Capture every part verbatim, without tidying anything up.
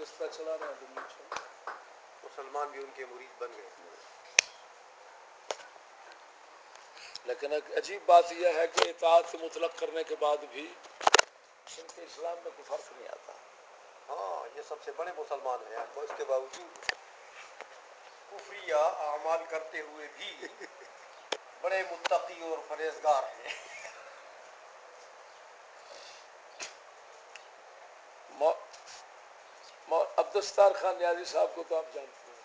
کس طرح چلا رہے ہیں دنیا چل مسلمان بھی ان کے مرید بن گئے. لیکن ایک عجیب بات یہ ہے کہ اطاعت مطلق کرنے کے بعد بھی ان کے اسلام میں کوئی فرق نہیں آتا. ہاں یہ سب سے بڑے مسلمان ہیں. اس کے باوجود کفریہ اعمال کرتے ہوئے بھی بڑے متقی اور پرہیزگار ہیں. عبدالستار خان نیازی صاحب کو تو آپ جانتے ہیں.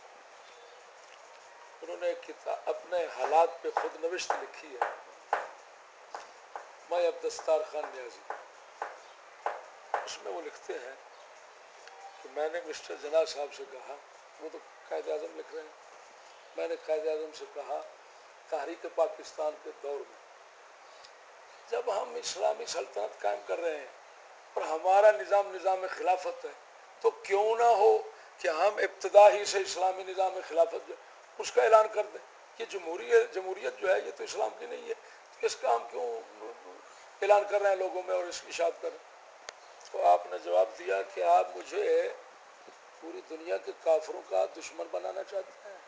انہوں نے ایک کتاب اپنے حالات پہ خود نوشت لکھی ہے، میں عبدالستار خان نیازی. اس میں وہ لکھتے ہیں کہ میں نے مسٹر جناح صاحب سے کہا، وہ تو قائد اعظم لکھ رہے ہیں، میں نے قائد اعظم سے کہا تحریک پاکستان کے دور میں جب ہم اسلامی سلطنت قائم کر رہے ہیں اور ہمارا نظام نظام خلافت ہے تو کیوں نہ ہو کہ ہم ابتدا ہی سے اسلامی نظام خلافت جو اس کا اعلان کر دیں کہ جمہوریت جمہوریت جو ہے یہ تو اسلام کی نہیں ہے، اس کا ہم کیوں اعلان کر رہے ہیں لوگوں میں اور اس کی اشاعت کر رہے ہیں. تو آپ نے جواب دیا کہ آپ مجھے پوری دنیا کے کافروں کا دشمن بنانا چاہتے ہیں.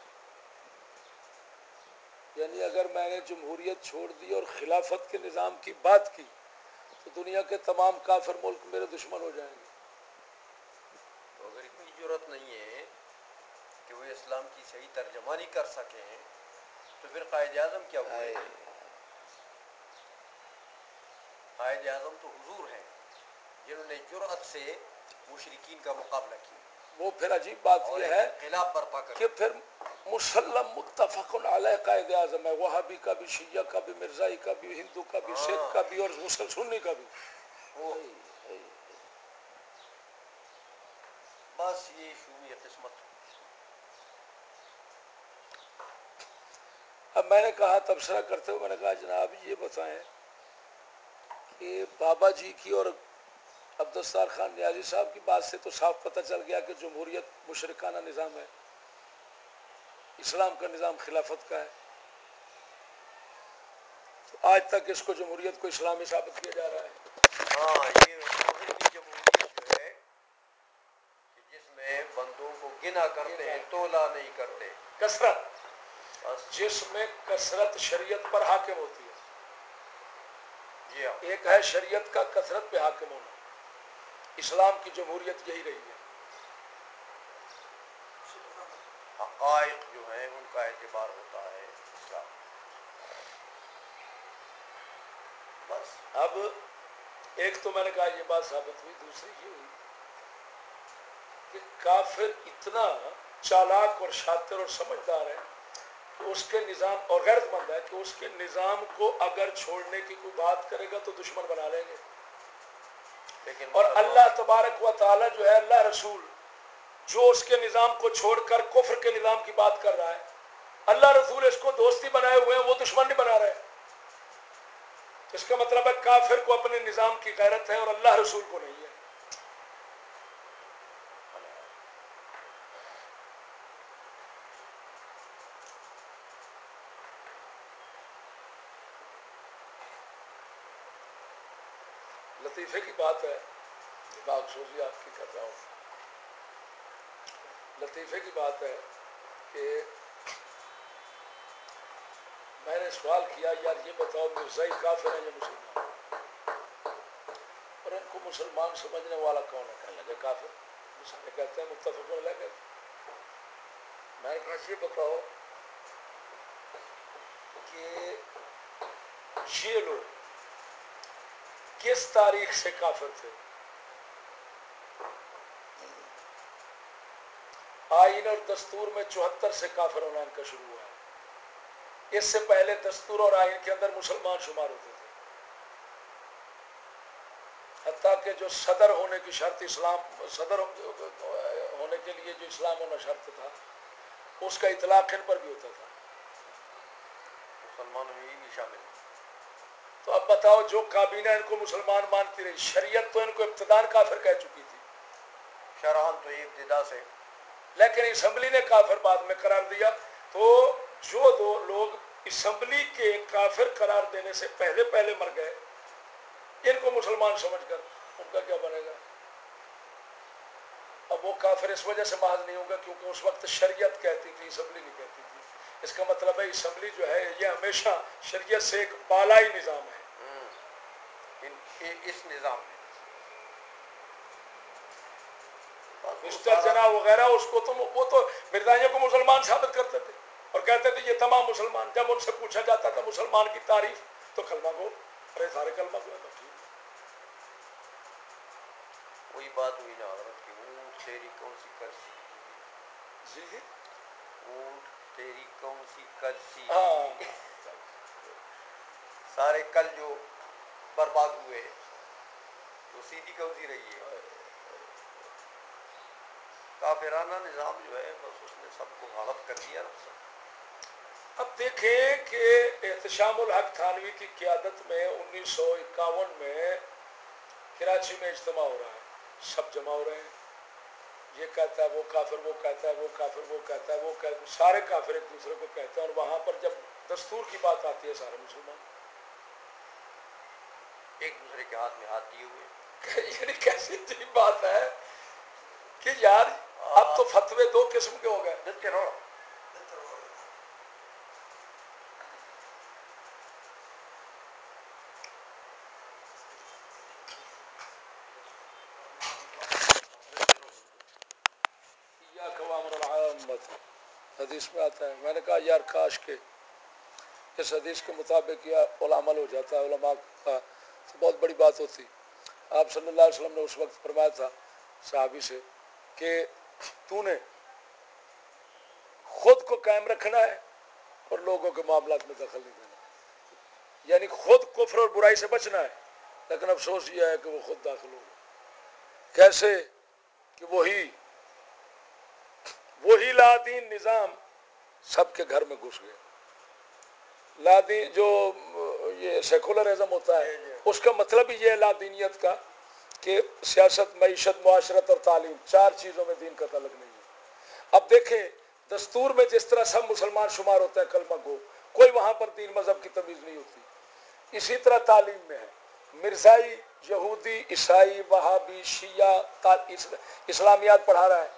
یعنی اگر میں نے جمہوریت چھوڑ دی اور خلافت کے نظام کی بات کی تو دنیا کے تمام کافر ملک میرے دشمن ہو جائیں گے. تو اگر اتنی ضرورت نہیں ہے کہ وہ اسلام کی صحیح ترجمانی کر سکیں تو پھر قائد اعظم کیا ہوئے؟ قائد اعظم تو حضور ہیں جنہوں نے جرأت سے مشرکین کا مقابلہ کیا. وہ پھر عجیب بات یہ ہے انقلاب برپا کر کہ پھر مسلم متفق علیہ قائد اعظم ہے، وہابی کا بھی، شیعہ کا بھی، مرزائی کا بھی، ہندو کا بھی، سکھ کا بھی اور مسلم سنی کا بھی. بس یہ شومی قسمت. اب میں نے کہا تبصرہ کرتے ہوئے میں نے کہا جناب یہ بتائیں کہ بابا جی کی اور عبدالستار خان نیازی صاحب کی بات سے تو صاف پتہ چل گیا کہ جمہوریت مشرکانہ نظام ہے، اسلام کا نظام خلافت کا ہے. تو آج تک اس کو جمہوریت کو اسلامی ثابت کیا جا رہا ہے. ہاں یہ مغربی جمہوریت جو ہے کہ جس میں بندوں کو گنا کرتے ہیں، تولا نہیں کرتے، کثرت، جس میں کثرت شریعت پر حاکم ہوتی ہے. ایک ہے شریعت کا کثرت پہ حاکم ہونا، اسلام کی جمہوریت یہی رہی ہے. حقائق جو ہیں ان کا اعتبار ہوتا ہے اسلام. بس اب ایک تو میں نے کہا یہ بات ثابت ہوئی، دوسری یہ ہوئی کہ کافر اتنا چالاک اور شاطر اور سمجھدار ہے کہ اس کے نظام اور غیرت مند ہے کہ اس کے نظام کو اگر چھوڑنے کی کوئی بات کرے گا تو دشمن بنا لیں گے. لیکن اور اللہ تبارک و تعالی جو ہے، اللہ رسول جو اس کے نظام کو چھوڑ کر کفر کے نظام کی بات کر رہا ہے، اللہ رسول اس کو دوستی بنائے ہوئے ہیں، وہ دشمن نہیں بنا رہے. اس کا مطلب ہے کافر کو اپنے نظام کی غیرت ہے اور اللہ رسول کو نہیں ہے. لطیفے کی بات ہے، دماغ سوزی آپ کی کر رہا ہوں. لطیفے کی بات ہے کہ میں نے سوال کیا یار یہ بتاؤ مرزائی کافر ہیں یا مسلمان، اور ان کو مسلمان سمجھنے والا کون ہے؟ کہنے لگے کافر. مسلمان کہتے ہیں متفق علیہ کہتے. میں نے کہا یہ بتاؤ کہ یہ لوگ کس تاریخ سے کافر تھے؟ آئین اور دستور میں چوہتر سے کافر ہونا ان کا شروع ہوا ہے. اس سے پہلے دستور اور آئین کے اندر مسلمان شمار ہوتے تھے، حتیٰ کہ جو صدر ہونے کی شرط اسلام صدر ہونے کے لیے جو اسلام ہونا شرط تھا اس کا اطلاق ان پر بھی ہوتا تھا. مسلمانوں میں بھی شامل. تو اب بتاؤ جو کابینہ ان کو مسلمان مانتی رہی، شریعت تو ان کو ابتداء کافر کہہ چکی تھی، شرعاً تو یہ ابتدا سے، لیکن اسمبلی نے کافر بعد میں قرار دیا. تو جو دو لوگ اسمبلی کے کافر قرار دینے سے پہلے پہلے مر گئے، ان کو مسلمان سمجھ کر ان کا کیا بنے گا؟ اب وہ کافر اس وجہ سے محض نہیں ہوگا کیونکہ اس وقت شریعت کہتی تھی، اسمبلی نہیں کہتی تھی. اس کا مطلب ہے اسمبلی جو ہے یہ ہمیشہ شریعت سے ایک بالائی نظام ہے. اس نظام میں مسٹر جناح وغیرہ اس کو تو وہ تو مردائیوں کو مسلمان ثابت کرتے تھے اور کہتے تھے یہ تمام مسلمان. جب ان سے پوچھا جاتا تھا مسلمان کی تعریف تو کلمہ گو، ارے سارے کلمہ گو. وہی بات ہوئی نا حضرت کی اونٹ تیری کون سی کرسی، جی اونٹ تیری کون سی کرسی. ہاں سارے کل جو برباد ہوئے تو سیدھی کون سی رہی ہے. کافرانہ نظام جو ہے بس اس نے سب کو غلط کر دیا نا. اب دیکھیں کہ احتشام الحق تھانوی کی قیادت میں انیس سو اکاون میں کراچی میں اجتماع ہو رہا ہے. سب جمع ہو رہے ہیں، یہ کہتا ہے وہ کافر، وہ کہتا ہے وہ کافر، وہ کہتا ہے وہ کہتا ہے، سارے کافر ایک دوسرے کو کہتے ہیں. اور وہاں پر جب دستور کی بات آتی ہے سارے مسلمان ایک دوسرے کے ہاتھ میں ہاتھ دیے ہوئے. یعنی کیسی عجیب بات ہے کہ یار اب تو فتوے دو قسم کے ہو گئے. دیکھتے رہو حدیث میں آتا ہے. میں نے کہا یار کاش کے اس حدیث کے مطابق یہ عمل ہو جاتا ہے علماء کا تو بہت بڑی بات ہوتی. آپ صلی اللہ علیہ وسلم نے اس وقت فرمایا تھا صحابی سے کہ تو نے خود کو قائم رکھنا ہے اور لوگوں کے معاملات میں دخل نہیں دینا. یعنی خود کفر اور برائی سے بچنا ہے، لیکن افسوس یہ ہے کہ وہ خود داخل ہو گئے. کیسے کہ وہی وہی لادین نظام سب کے گھر میں گھس گئے. لادین جو یہ سیکولرزم ہوتا ہے اس کا مطلب ہی یہ ہے لادینیت کا کہ سیاست، معیشت، معاشرت اور تعلیم چار چیزوں میں دین کا تعلق نہیں ہے. اب دیکھیں دستور میں جس طرح سب مسلمان شمار ہوتے ہیں کلمہ گو، کوئی وہاں پر دین مذہب کی تمیز نہیں ہوتی. اسی طرح تعلیم میں ہے، مرزائی، یہودی، عیسائی، وہابی، شیعہ اسلامیات پڑھا رہا ہے.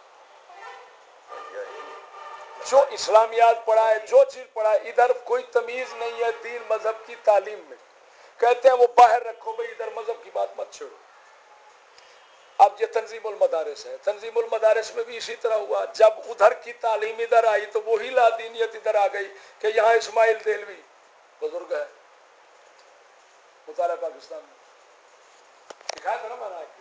جو اسلامیات پڑھا ہے، جو چیز پڑھا ہے، ادھر کوئی تمیز نہیں ہے دین مذہب کی تعلیم میں. کہتے ہیں وہ باہر رکھو بھائی، ادھر مذہب کی بات مت چھوڑو. اب یہ تنظیم المدارس ہے، تنظیم المدارس میں بھی اسی طرح ہوا. جب ادھر کی تعلیم ادھر آئی تو وہی لادینیت ادھر آ گئی کہ یہاں اسماعیل دہلوی بزرگ ہے، مطالعہ پاکستان میں دکھایا تھا نا میں نے آپ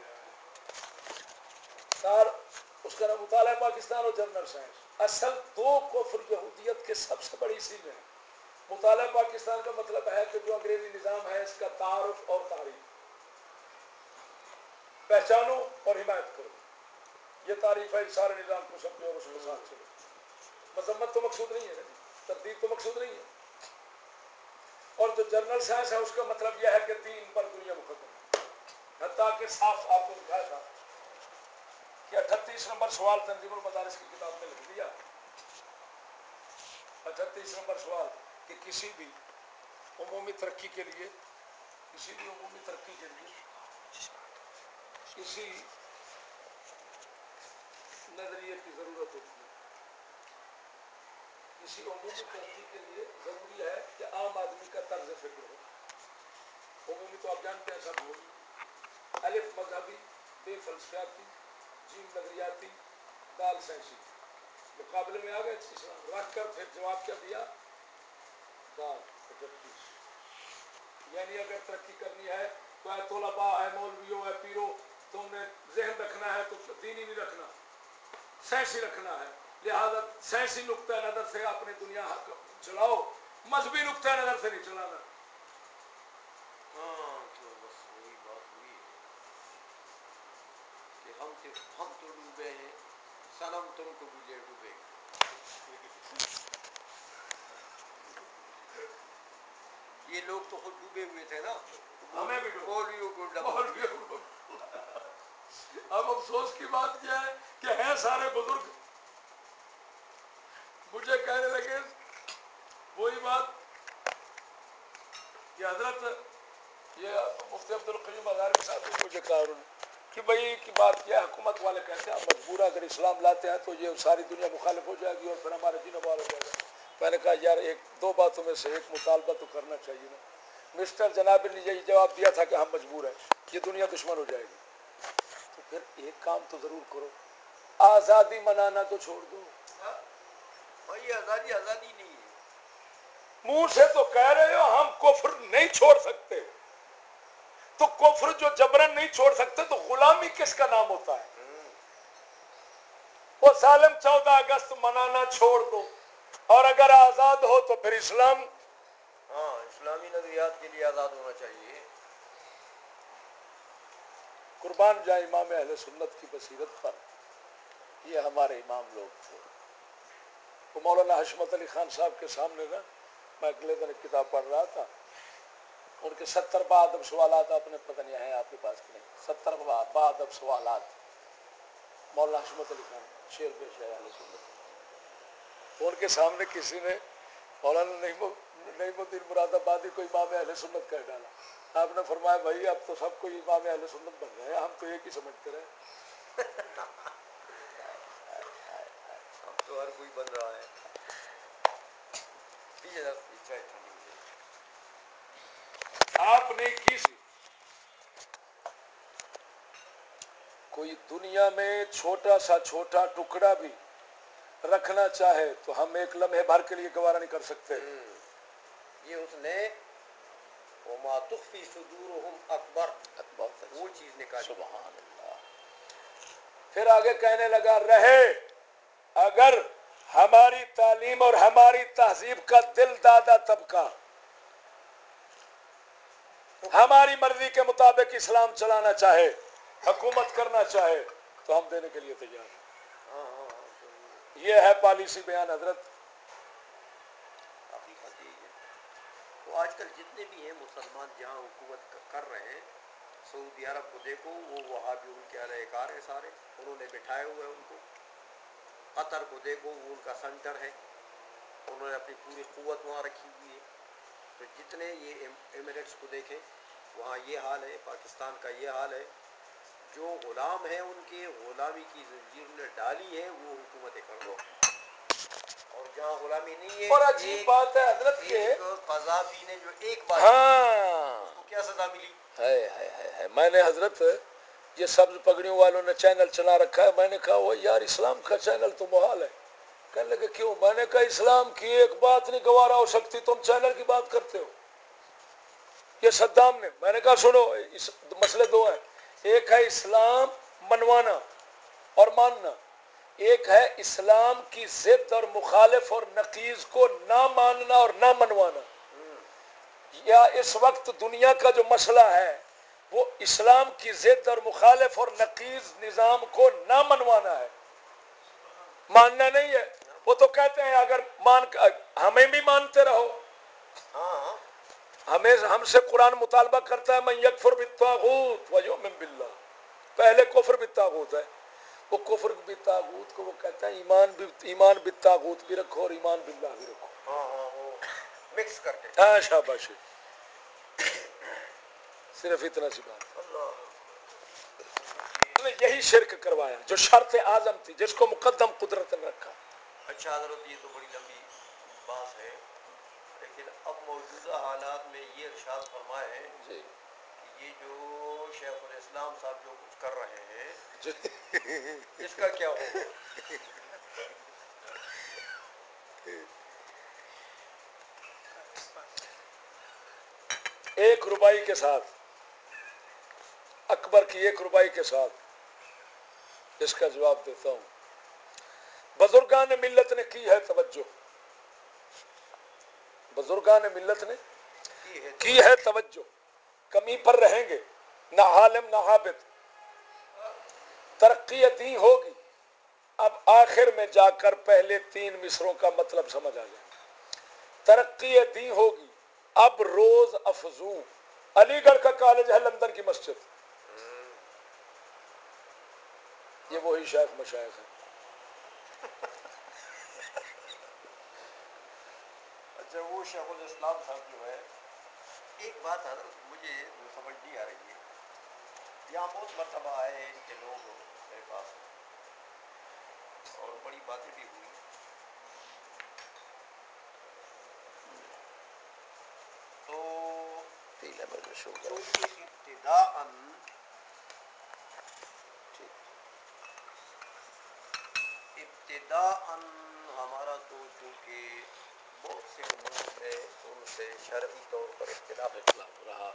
سر اس کا نام مطالعہ پاکستان اور جنرل سائنس. اصل دو کفر یہودیت کے سب سے بڑی سیل ہے. مطالعہ پاکستان کا مطلب ہے کہ جو انگریزی نظام ہے اس کا تعارف اور تعریف پہچانو اور حمایت کرو. یہ تعریف ہے، سارے نظام کو سمجھو اور اس کے ساتھ چلو. مذمت تو مقصود نہیں ہے نا جی، تردید تو مقصود نہیں ہے. اور جو جنرل سائنس ہے اس کا مطلب یہ ہے کہ دین پر دنیا مقدم ہے. حتیٰ کہ صاف آپ کو دکھایا تھا کہ اٹھتیس نمبر سوال تنظیم المدارس کی کتاب میں لکھ دیا. اٹھتیس نمبر سوال کہ کسی بھی عمومی ترقی کے لیے کسی بھی عمومی ترقی کے لیے کسی نظریے کی ضرورت ہوتی ہے. کسی عمومی ترقی کے لیے ضروری ہے کہ عام آدمی کا طرز فکر ہو. عمومی تو آپ جانتے ہیں سب ہوگی. الف مذہبی، بے فلسفیاتی، جیم نظریاتی، دال سائنسی. مقابلے میں آ گئے اسلام رکھ کر پھر جواب کیا دیا؟ دال اکتیس. یعنی اگر ترقی کرنی ہے تو اے طلباء، ہے مولویوں، ہے پیرو، تم نے ذہن رکھنا ہے تو دینی نہیں رکھنا، سائنسی رکھنا ہے. لہذا سائنسی نقطۂ نظر سے اپنی دنیا چلاؤ، مذہبی نقطۂ نظر سے نہیں چلانا. ہاں تو بس وہی بات ہوئی کہ ہم ہم تو ڈوبے ہیں، صنم تم کو بجھے ڈوبے. یہ لوگ تو خود ڈوبے ہوئے تھے نا، ہمیں بھی مولویوں کو ڈبو دیا. اب افسوس کی بات کیا ہے کہ ہیں سارے بزرگ مجھے کہنے لگے وہی بات کہ حضرت یہ مفتی عبد القیوم ہزاروی صاحب نے مجھے کہا، کہ بھائی کی بات کیا حکومت والے کہتے ہیں مجبور اگر اسلام لاتے ہیں تو یہ ساری دنیا مخالف ہو جائے گی اور پھر ہمارا دین بال ہو جائے گا. میں نے کہا یار ایک دو باتوں میں سے ایک مطالبہ تو کرنا چاہیے نا. مسٹر جناب نے یہی جواب دیا تھا کہ ہم مجبور ہیں, یہ دنیا دشمن ہو جائے گی. تو پھر ایک کام تو ضرور کرو, آزادی منانا تو چھوڑ دو. بھائی آزادی آزادی نہیں ہے. منہ سے تو کہہ رہے ہو ہم کفر نہیں چھوڑ سکتے, تو کفر جو جبرن نہیں چھوڑ سکتے تو غلامی کس کا نام ہوتا ہے؟ وہ ظالم چودہ اگست منانا چھوڑ دو, اور اگر آزاد ہو تو پھر اسلام. ہاں اسلامی نظریات کے لیے آزاد ہونا چاہیے. قربان جائے امام اہل سنت کی بصیرت پر. یہ ہمارے امام لوگ تھے. وہ مولانا حشمت علی خان صاحب کے سامنے نا میں اگلے دن ایک کتاب پڑھ رہا تھا, ان کے ستر بادب سوالات آپ نے پتہ نہیں ہے آپ کے پاس کہ نہیں, ستر بادب سوالات مولانا حشمت علی خان شیر پیش ہے اہل سنت. ان کے سامنے کسی نے مولانا نعیم الدین مراد آبادی کو امام اہل سنت کہہ ڈالا. آپ نے فرمایا بھائی اب تو سب کو امام اہل سنت بن گئے ہیں, ہم تو ایک ہی سمجھتے رہے. اب تو ہر کوئی بن رہا ہے. آپ نے کسی کوئی دنیا میں چھوٹا سا چھوٹا ٹکڑا بھی رکھنا چاہے تو ہم ایک لمحے بھر کے لیے گوارا نہیں کر سکتے. یہ اس نے وما تخفی صدورہم اکبر وہ چیز نکالی. سبحان اللہ. پھر آگے کہنے لگا رہے اگر ہماری تعلیم اور ہماری تہذیب کا دل دادا طبقہ ہماری مرضی کے مطابق اسلام چلانا چاہے, حکومت کرنا چاہے, تو ہم دینے کے لیے تیار ہیں. ہاں ہاں ہاں یہ ہے پالیسی بیان حضرت. حقیقت یہی ہے. تو آج کل جتنے بھی ہیں مسلمان جہاں حکومت کر رہے ہیں, سعودی عرب کو دیکھو وہ وہاں بھی ان کے اہل کار ہیں سارے, انہوں نے بٹھائے ہوئے ان کو. قطر کو دیکھو وہ ان کا سینٹر ہے, انہوں نے اپنی پوری قوت وہاں رکھی ہوئی ہے. تو جتنے یہ ایمریٹس کو دیکھیں وہاں یہ حال ہے, پاکستان کا یہ حال ہے. جو غلام ہیں ان کے غلامی کی زنجیر نے ڈالی ہے وہ حکومتیں کر دو, اور جہاں غلامی نہیں ہے. اور عجیب ایک بات ہے حضرت کے ایک قذافی نے جو ایک بات ہاں اس کو کیا سزا ملی؟ ہے ہے ہے ہے میں نے حضرت یہ سبز پگڑیوں والوں نے چینل چلا رکھا ہے, میں نے کہا وہ یار اسلام کا چینل تو محال ہے. کہنے لگے کیوں؟ میں نے کہا اسلام کی ایک بات نہیں گوارا ہو سکتی, تم چینل کی بات کرتے ہو. یہ صدام نے, میں نے کہا سنو اس مسئلے دو ہیں, ایک ہے اسلام منوانا اور ماننا, ایک ہے اسلام کی ضد اور مخالف اور نقیض کو نہ ماننا اور نہ منوانا. یا اس وقت دنیا کا جو مسئلہ ہے وہ اسلام کی ضد اور مخالف اور نقیض نظام کو نہ منوانا ہے, ماننا نہیں ہے. وہ تو کہتے ہیں اگر مان ہمیں بھی مانتے رہو. ہاں ہمیں ہم سے قرآن مطالبہ کرتا ہے من یکفر بالطاغوت ویؤمن باللہ, پہلے کفر بالطاغوت ہے. وہ کفر بالطاغوت کو وہ کہتا ہے ایمان بھی ایمان بالطاغوت بھی رکھو اور ایمان باللہ بھی رکھو. ہاں ہاں وہ مکس کر کے. ہاں شاباش, صرف اتنا سی بات. اللہ یہی شرک کروایا جو شرط اعظم تھی, جس کو مقدم قدرت نے رکھا. اچھا حضرت یہ تو بڑی لمبی بات ہے, لیکن اب موجودہ حالات میں یہ ارشاد فرمائے جی کہ یہ جو شیخ الاسلام صاحب جو کچھ کر رہے ہیں جی اس کا کیا ہوگا؟ ایک روپائی کے ساتھ, اکبر کی ایک روپائی کے ساتھ اس کا جواب دیتا ہوں. بزرگان ملت نے کی ہے توجہ, بزرگان ملت نے کی ہے توجہ, کمی پر رہیں گے نہ عالم نہ عابد. ترقی دین ہوگی. اب آخر میں جا کر پہلے تین مصروں کا مطلب سمجھ آ جائے گا. ترقی دین ہوگی اب روز افزوں, علی گڑھ کا کالج ہے لندن کی مسجد, یہ وہی شیخ مشائخ ہے. اچھا وہ شیخ الاسلام صاحب جو ہے, ایک بات حضرت مجھے جو سمجھ نہیں آ رہی ہے, یہاں بہت مرتبہ آئے ان کے لوگ میرے پاس اور بڑی باتیں بھی ہوئی. تو چونکہ ابتداءً ابتداءً ہمارا تو چونکہ بہت سے امور ہے ان سے شرعی طور پر اختلاف اختلاف رہا.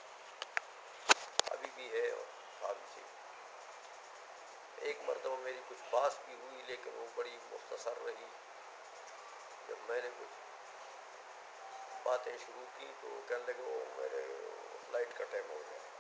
ابھی بھی ہے اور آگے سے. ایک مرتبہ میری کچھ بات بھی ہوئی لیکن وہ بڑی مختصر رہی. جب میں نے کچھ باتیں شروع کی تو کہنے لگے وہ میرے فلائٹ کا ٹائم ہو گیا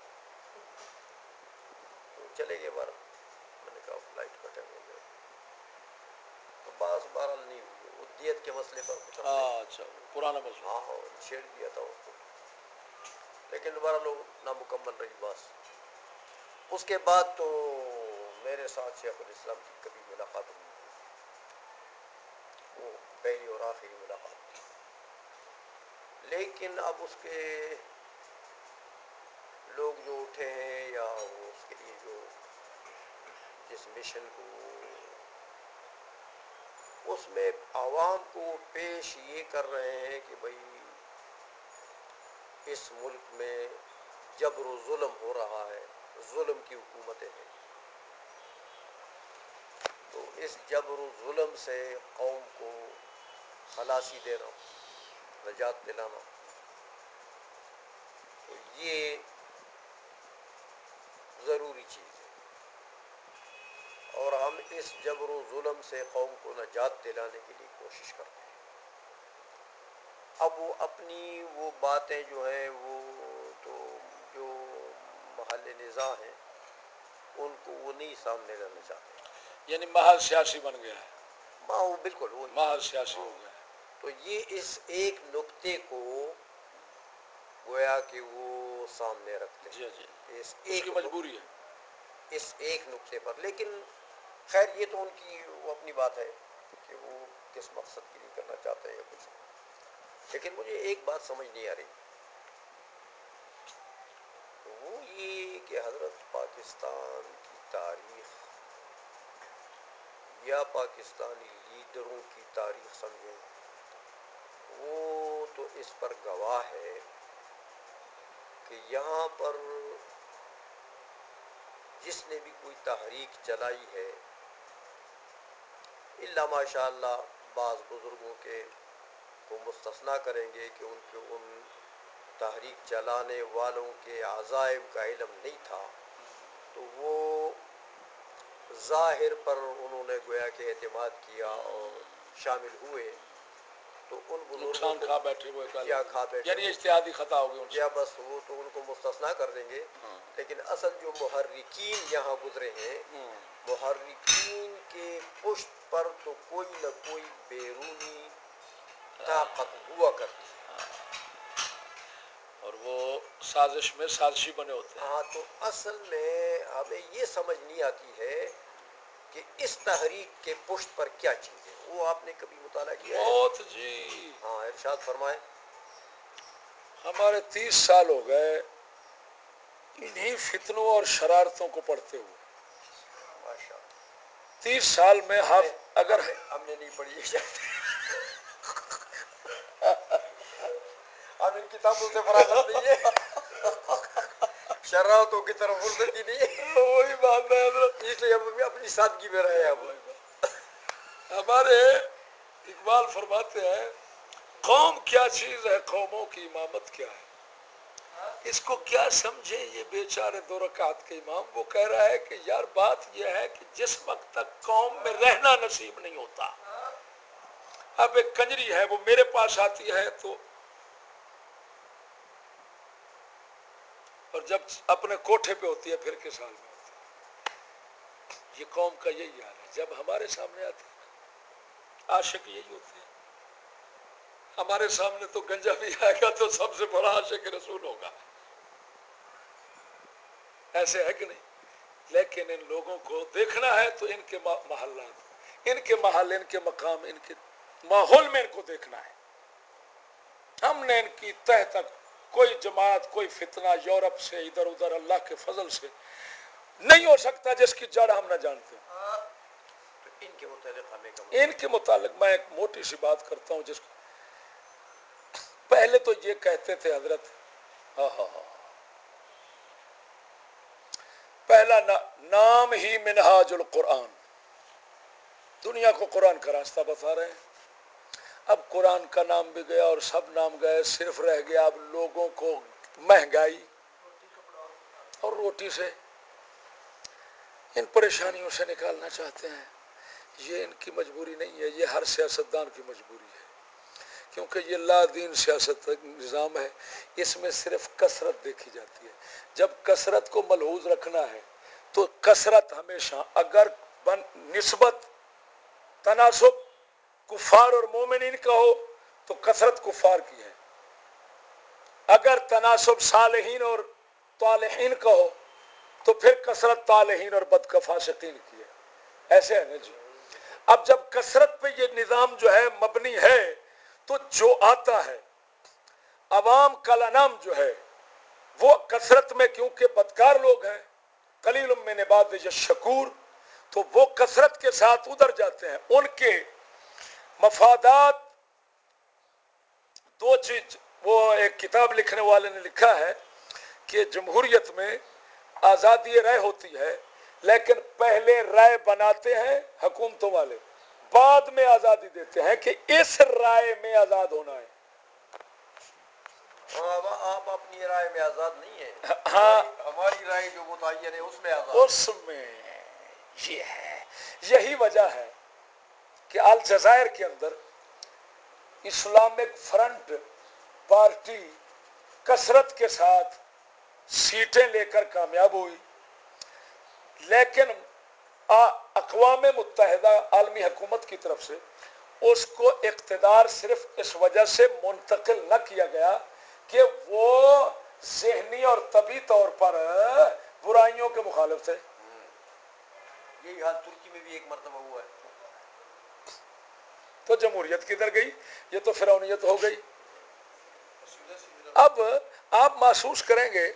تو چلے گئے بار. میں نے کہا فلائٹ کا ٹائم ہو گیا تو بات بہرحال نہیں ہوئی. وہ دیت کے مسئلے پر کچھ ہم نے اچھا پرانا مسئلہ. ہاں چھیڑ دیا تھا اس کو لیکن دوبارہ لوگ نامکمل رہی بات. اس کے بعد تو میرے ساتھ شیخ الاسلام کی کبھی ملاقات نہیں ہوئی. وہ پہلی اور آخری ملاقات تھی. لیکن اب اس کے لوگ جو اٹھے ہیں یا وہ اس کے لیے جو جس مشن کو اس میں عوام کو پیش یہ کر رہے ہیں کہ بھئی اس ملک میں جبر و ظلم ہو رہا ہے, ظلم کی حکومتیں ہیں, تو اس جبر و ظلم سے قوم کو خلاصی دینا, نجات دلانا, تو یہ ضروری چیز ہے. اور ہم اس جبر و ظلم سے قوم کو نجات دلانے کے لیے کوشش کرتے ہیں. اب وہ اپنی وہ باتیں جو ہیں وہ تو جو محل نزاع ہیں ان کو وہ نہیں سامنے لانا چاہتے. یعنی محل سیاسی بن گیا ہے. ہاں وہ بالکل وہ محل سیاسی ہو گیا ہے. تو یہ اس ایک نقطے کو گویا کہ وہ سامنے رکھتے ہیں. جی جی اس اس ایک کی مجبوری ہے. اس ایک نقطے پر. لیکن خیر یہ تو ان کی وہ اپنی بات ہے کہ وہ کس مقصد کے لیے کرنا چاہتے ہیں یا کچھ. لیکن مجھے ایک بات سمجھ نہیں آ رہی, وہ یہ کہ حضرت پاکستان کی تاریخ یا پاکستانی لیڈروں کی تاریخ سمجھیں, وہ تو اس پر گواہ ہے کہ یہاں پر جس نے بھی کوئی تحریک چلائی ہے, الا ماشاء اللہ بعض بزرگوں کے کو مستثنا کریں گے کہ ان کے ان تحریک چلانے والوں کے عزائم کا علم نہیں تھا, تو وہ ظاہر پر انہوں نے گویا کہ اعتماد کیا اور شامل ہوئے, تو ان بزرگوں نقصان کو کھا بیٹھے وہ کیا کھا بیٹھے یعنی وہ اجتہادی خطا ہو گئی ان سے. کیا بس وہ تو ان کو مستثنا کر دیں گے. لیکن اصل جو محرکین یہاں گزرے ہیں, محرکین کے پشت پر تو کوئی نہ کوئی بیرونی طاقت ہوا کرتی ہے, اور وہ سازش میں سازشی بنے ہوتے ہیں. ہاں تو اصل میں ہمیں یہ سمجھ نہیں آتی ہے کہ اس تحریک کے پشت پر کیا چیز ہے. وہ آپ نے کبھی مطالعہ کیا ہے؟ بہت جی. ہاں ارشاد فرمائیں. ہمارے تیس سال ہو گئے انہی فتنوں اور شرارتوں کو پڑھتے ہوئے. ماشاء اللہ. تیس سال میں ہم ہم نے اگر ہم نے ہم نے نہیں پڑھی ہم ان کتابوں سے فراغت نہیں ہے, شرارتوں کی طرف فرصت ہی نہیں ہے, وہی بات ہے حضرت. اس لیے ہم بھی اپنی سادگی میں رہے. اب ہمارے اقبال فرماتے ہیں قوم کیا چیز ہے, قوموں کی امامت کیا ہے, اس کو کیا سمجھے یہ بیچارے دو رکعت کے امام. وہ کہہ رہا ہے کہ یار بات یہ ہے کہ جس وقت تک قوم میں رہنا نصیب نہیں ہوتا, اب ایک کنجری ہے وہ میرے پاس آتی ہے تو, اور جب اپنے کوٹھے پہ ہوتی ہے پھر کس حال میں ہوتی ہے. یہ قوم کا یہی حال ہے. جب ہمارے سامنے آتی ہے عاشق یہی ہوتے ہیں. ہمارے سامنے تو گنجا بھی آئے گا تو سب سے بڑا عاشق رسول ہوگا, ایسے ہے کہ نہیں. لیکن ان لوگوں کو دیکھنا ہے تو ان کے محلات, ان کے محل, ان کے مقام, ان کے ماحول میں ان کو دیکھنا ہے. ہم نے ان کی تہ تک کوئی جماعت, کوئی فتنہ یورپ سے ادھر ادھر اللہ کے فضل سے نہیں ہو سکتا جس کی جڑ ہم نہ جانتے ہیں. ان کے متعلق ہمیں ان کے متعلق میں ایک موٹی سی بات کرتا ہوں جس کو پہلے تو یہ کہتے تھے حضرت ہاں ہاں ہاں پہلا نام ہی منہاج القرآن، دنیا کو قرآن کا راستہ بتا رہے ہیں. اب قرآن کا نام بھی گیا اور سب نام گئے، صرف رہ گیا اب لوگوں کو مہنگائی اور روٹی سے، ان پریشانیوں سے نکالنا چاہتے ہیں. یہ ان کی مجبوری نہیں ہے، یہ ہر سیاستدان کی مجبوری ہے، کیونکہ یہ لا دین سیاست نظام ہے. اس میں صرف کثرت دیکھی جاتی ہے. جب کثرت کو ملحوظ رکھنا ہے تو کثرت ہمیشہ اگر نسبت تناسب کفار اور مومنین کا ہو تو کثرت کفار کی ہے، اگر تناسب صالحین اور طالحین کا ہو تو پھر کثرت طالحین اور بدکفاسقین کی ہے. ایسے ہے نا جی. اب جب کثرت پہ یہ نظام جو ہے مبنی ہے تو جو آتا ہے عوام کا انعام جو ہے وہ کثرت میں کیونکہ بدکار لوگ ہیں، قلیل من عبادی الشکور، تو وہ کثرت کے ساتھ ادھر جاتے ہیں. ان کے مفادات دو چیز، وہ ایک کتاب لکھنے والے نے لکھا ہے کہ جمہوریت میں آزادی رائے ہوتی ہے لیکن پہلے رائے بناتے ہیں حکومتوں والے، بعد میں آزادی دیتے ہیں کہ اس رائے میں آزاد ہونا ہے. آپ اپنی رائے میں آزاد نہیں ہے، ہاں ہماری رائے جو متعین ہے اس میں آزاد. اس میں یہ ہے، یہی وجہ ہے کہ الجزائر کے اندر اسلامک فرنٹ پارٹی کثرت کے ساتھ سیٹیں لے کر کامیاب ہوئی، لیکن اقوام متحدہ عالمی حکومت کی طرف سے اس کو اقتدار صرف اس وجہ سے منتقل نہ کیا گیا کہ وہ ذہنی اور طبی طور پر برائیوں کے مخالف تھے. یہی حال ترکی میں بھی ایک مرتبہ ہوا ہے. تو جمہوریت کدھر گئی؟ یہ تو فرعونیت ہو گئی. اب آپ محسوس کریں گے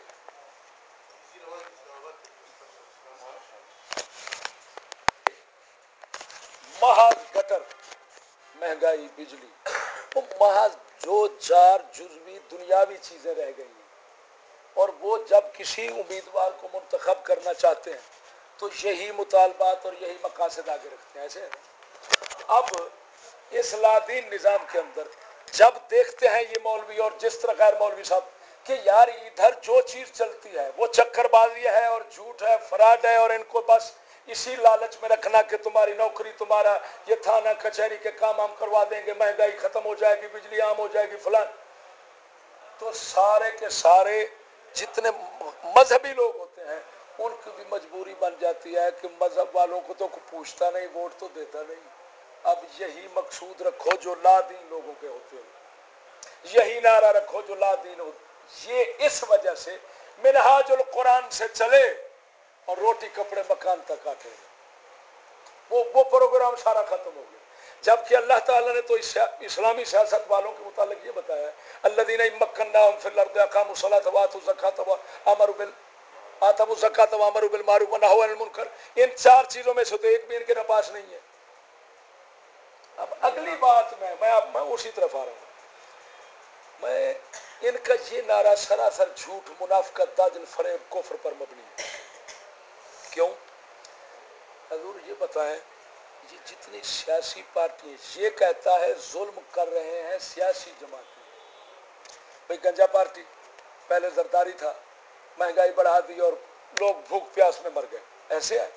محض گٹر، مہنگائی، بجلی، وہ محض جو چار جزوی دنیاوی چیزیں رہ گئی ہیں، اور وہ جب کسی امیدوار کو منتخب کرنا چاہتے ہیں تو یہی مطالبات اور یہی مقاصد آگے رکھتے ہیں. ایسے ہے. اب اس لادین نظام کے اندر جب دیکھتے ہیں یہ مولوی اور جس طرح غیر مولوی صاحب کہ یار ادھر جو چیز چلتی ہے وہ چکر بازی ہے اور جھوٹ ہے، فراڈ ہے، اور ان کو بس اسی لالچ میں رکھنا کہ تمہاری نوکری، تمہارا یہ تھانہ کچہری کے کام ہم کروا دیں گے، مہنگائی ختم ہو جائے گی، بجلی عام ہو جائے گی، فلان. تو سارے کے سارے جتنے مذہبی لوگ ہوتے ہیں ان کی بھی مجبوری بن جاتی ہے کہ مذہب والوں کو تو کوئی پوچھتا نہیں، ووٹ تو دیتا نہیں. اب یہی مقصود رکھو جو لا دین لوگوں کے ہوتے ہیں، یہی نعرہ رکھو جو لا دین ہو. یہ اس وجہ سے منہاج القرآن سے چلے اور روٹی کپڑے مکان تک آتے ہیں. وہ وہ پروگرام سارا ختم ہو گیا. جبکہ اللہ تعالیٰ نے تو اسلامی سیاست والوں کے متعلق یہ بتایا ہے الذین مکناہم فی الارض اقاموا الصلاۃ وآتوا الزکاۃ وآمروا بال آتوا الزکاۃ وآمروا بالمعروف ونہوا عن المنکر. ان چار چیزوں میں سے تو ایک بھی ان کے پاس نہیں ہے. اب اگلی بات میں میں اب میں اسی طرف آ رہا ہوں. میں ان کا یہ نعرہ سراسر جھوٹ، منافقت، داجل، فریب، کفر پر مبنی ہے. کیوں؟ حضور یہ بتائیں، یہ جتنی سیاسی پارٹی یہ کہتا ہے ظلم کر رہے ہیں سیاسی جماعتیں. بھائی گنجا پارٹی پہلے زرداری تھا، مہنگائی بڑھا دی اور لوگ بھوک پیاس میں مر گئے. ایسے ہے.